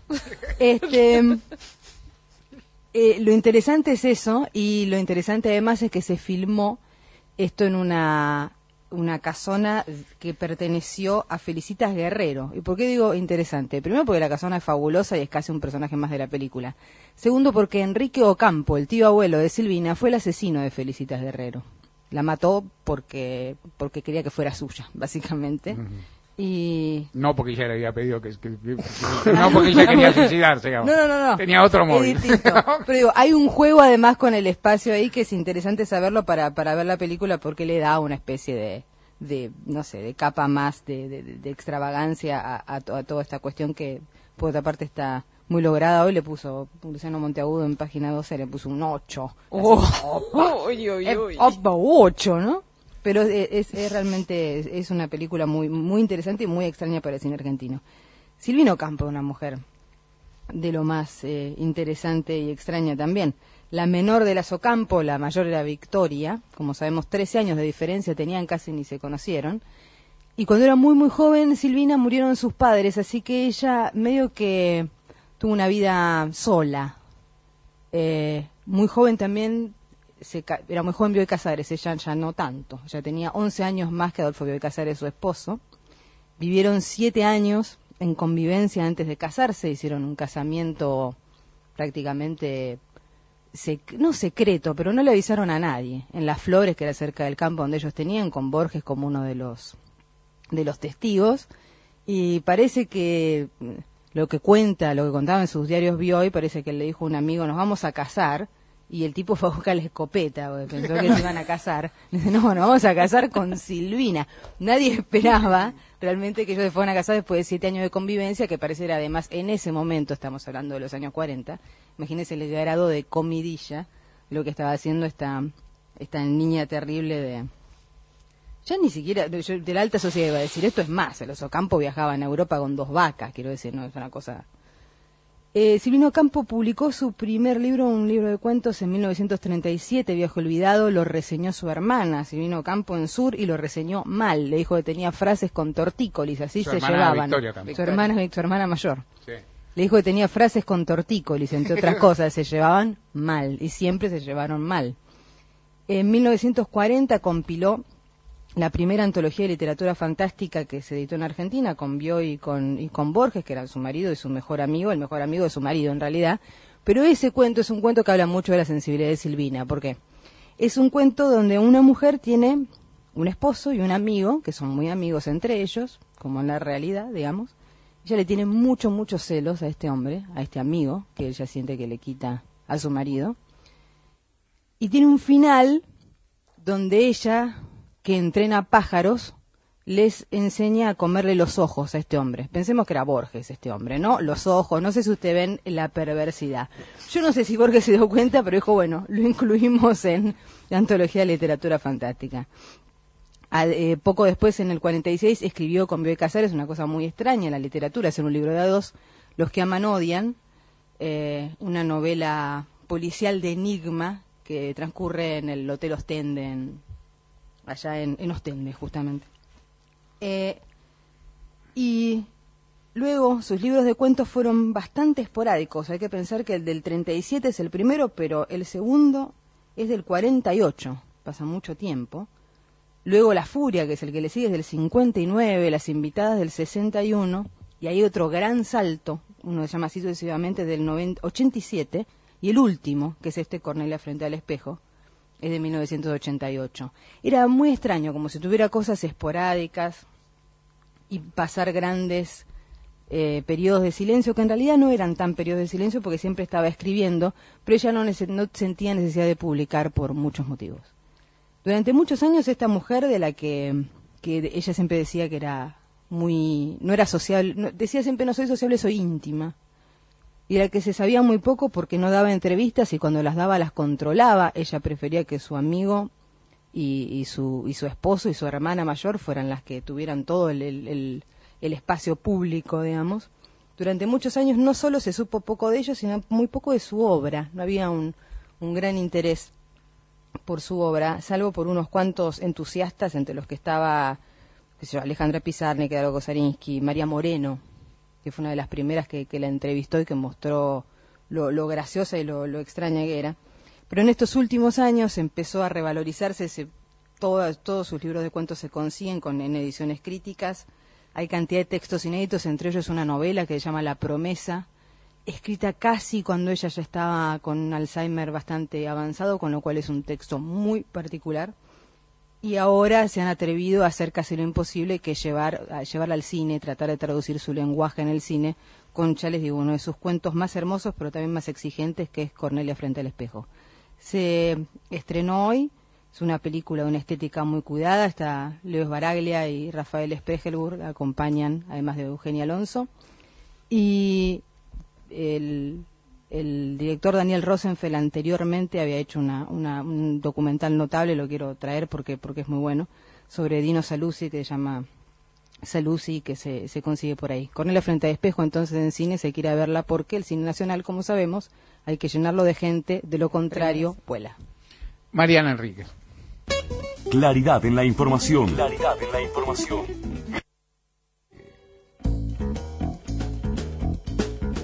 Lo interesante es eso, y lo interesante además es que se filmó esto en una casona que perteneció a Felicitas Guerrero. ¿Y por qué digo interesante? Primero, porque la casona es fabulosa y es casi un personaje más de la película. Segundo, porque Enrique Ocampo, el tío abuelo de Silvina, fue el asesino de Felicitas Guerrero. La mató porque quería que fuera suya, básicamente. Y no porque ella le había pedido no porque ella quería suicidarse, digamos. No. Tenía otro móvil. Es distinto. Pero digo, hay un juego además con el espacio ahí que es interesante saberlo para ver la película, porque le da una especie de no sé, de capa más de extravagancia a toda esta cuestión, que por otra parte está muy lograda. Hoy le puso Luciano Monteagudo en página 12, le puso un 8. 8, ¿no? Pero es realmente es una película muy muy interesante y muy extraña para el cine argentino. Silvino Campo, una mujer de lo más interesante y extraña también. La menor de las Ocampo, la mayor era Victoria. Como sabemos, 13 años de diferencia tenían, casi ni se conocieron. Y cuando era muy muy joven, Silvina, murieron sus padres, así que ella medio que tuvo una vida sola. Muy joven también era muy joven Bioy Casares, ella ya no tanto. Ella tenía 11 años más que Adolfo Bioy Casares, su esposo. Vivieron 7 años en convivencia antes de casarse, hicieron un casamiento prácticamente, no secreto, pero no le avisaron a nadie, en Las Flores, que era cerca del campo donde ellos tenían, con Borges como uno de los testigos, y parece que lo que contaba en sus diarios Bioy, parece que le dijo a un amigo, nos vamos a casar, y el tipo fue a buscar la escopeta, porque pensó que se iban a casar. Dice, no, nos vamos a casar con Silvina. Nadie esperaba realmente que ellos se fueran a casar después de 7 años de convivencia, que pareciera además en ese momento, estamos hablando de los años 40, imagínense el grado de comidilla, lo que estaba haciendo esta niña terrible ya ni siquiera, de la alta sociedad iba a decir, esto es más, los Ocampo viajaban a Europa con 2 vacas, quiero decir, no es una cosa... Silvino Ocampo publicó su primer libro, un libro de cuentos, en 1937, Viejo Olvidado, lo reseñó su hermana, Silvino Ocampo, en Sur, y lo reseñó mal. Le dijo que tenía frases con tortícolis, así se llevaban. Su hermana mayor. Sí. Le dijo que tenía frases con tortícolis, entre otras cosas, se llevaban mal, y siempre se llevaron mal. En 1940 compiló la primera antología de literatura fantástica que se editó en Argentina, con Bioy y con Borges, que eran su marido y su mejor amigo, el mejor amigo de su marido en realidad. Pero ese cuento es un cuento que habla mucho de la sensibilidad de Silvina. ¿Por qué? Es un cuento donde una mujer tiene un esposo y un amigo, que son muy amigos entre ellos, como en la realidad, digamos. Ella le tiene muchos celos a este hombre, a este amigo, que ella siente que le quita a su marido. Y tiene un final donde ella, que entrena pájaros, les enseña a comerle los ojos a este hombre. Pensemos que era Borges este hombre, ¿no? Los ojos, no sé si ustedes ven la perversidad. Yo no sé si Borges se dio cuenta, pero dijo, bueno, lo incluimos en la antología de literatura fantástica. Poco después, en el 46, escribió con Bioy Casares una cosa muy extraña en la literatura, hacer un libro de A2, Los que aman odian, una novela policial de enigma que transcurre en el Hotel Ostende, allá en Ostende, justamente. Y luego sus libros de cuentos fueron bastante esporádicos. Hay que pensar que el del 37 es el primero, pero el segundo es del 48, pasa mucho tiempo. Luego La Furia, que es el que le sigue, es del 59, Las Invitadas del 61, y hay otro gran salto, uno se llama así sucesivamente, del 87, y el último, que es Cornelia frente al espejo, es de 1988. Era muy extraño, como si tuviera cosas esporádicas y pasar grandes periodos de silencio, que en realidad no eran tan periodos de silencio porque siempre estaba escribiendo, pero ella no sentía necesidad de publicar por muchos motivos. Durante muchos años esta mujer, de la que ella siempre decía que era no era sociable, decía siempre no soy sociable, soy íntima, y de la que se sabía muy poco porque no daba entrevistas, y cuando las daba las controlaba. Ella prefería que su amigo y su esposo y su hermana mayor fueran las que tuvieran todo el espacio público, digamos. Durante muchos años no solo se supo poco de ellos, sino muy poco de su obra. No había un gran interés por su obra, salvo por unos cuantos entusiastas, entre los que estaba Alejandra Pizarnik, Eduardo Kosarinsky, María Moreno, que fue una de las primeras que la entrevistó y que mostró lo graciosa y lo extraña que era. Pero en estos últimos años empezó a revalorizarse, todos sus libros de cuentos se consiguen en ediciones críticas. Hay cantidad de textos inéditos, entre ellos una novela que se llama La Promesa, escrita casi cuando ella ya estaba con Alzheimer bastante avanzado, con lo cual es un texto muy particular. Y ahora se han atrevido a hacer casi lo imposible, que llevarla al cine, tratar de traducir su lenguaje en el cine, con, ya les digo, uno de sus cuentos más hermosos, pero también más exigentes, que es Cornelia frente al espejo. Se estrenó hoy, es una película de una estética muy cuidada, está Leo Sbaraglia y Rafael Spegelburg, acompañan, además de Eugenia Alonso, y el director Daniel Rosenfeld anteriormente había hecho un documental notable, lo quiero traer porque es muy bueno, sobre Dino Saluzzi, que se llama Saluzzi, que se consigue por ahí. Cornelia frente al espejo, entonces, en cine se quiere verla porque el cine nacional, como sabemos, hay que llenarlo de gente, de lo contrario, vuela. Mariana Enríquez. Claridad en la información. Claridad en la información.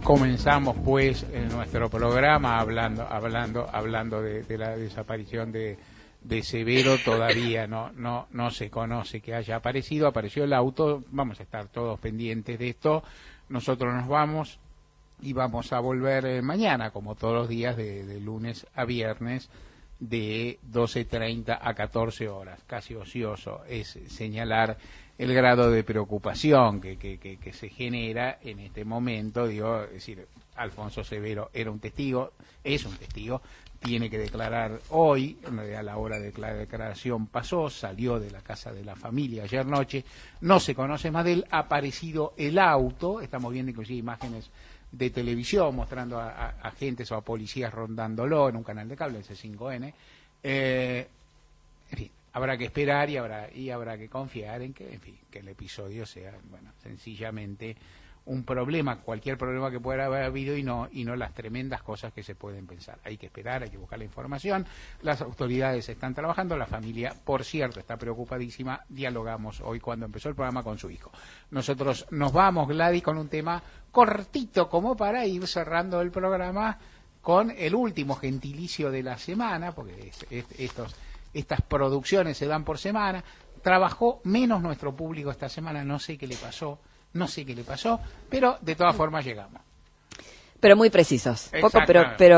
Comenzamos pues en nuestro programa hablando de la desaparición de Severo. Todavía no se conoce que haya aparecido. Apareció el auto, vamos a estar todos pendientes de esto. Nosotros nos vamos y vamos a volver mañana, como todos los días, de lunes a viernes, de 12:30 a 14 horas. Casi ocioso es señalar el grado de preocupación que se genera en este momento. Digo, es decir, Alfonso Severo era un testigo, es un testigo, tiene que declarar hoy. En realidad la hora de la declaración pasó, salió de la casa de la familia ayer noche, no se conoce más de él. Ha aparecido el auto, estamos viendo inclusive imágenes de televisión mostrando a agentes o a policías rondándolo en un canal de cable, el C5N. En fin, habrá que esperar y habrá que confiar en que, en fin, que el episodio sea, bueno, sencillamente un problema, cualquier problema que pueda haber habido, y no las tremendas cosas que se pueden pensar. Hay que esperar, hay que buscar la información. Las autoridades están trabajando, la familia, por cierto, está preocupadísima. Dialogamos hoy, cuando empezó el programa, con su hijo. Nosotros nos vamos, Gladys, con un tema cortito como para ir cerrando el programa con el último gentilicio de la semana, porque estas producciones se dan por semana. Trabajó menos nuestro público esta semana, no sé qué le pasó, pero de todas formas llegamos. Pero muy precisos. Poco, Exacto. pero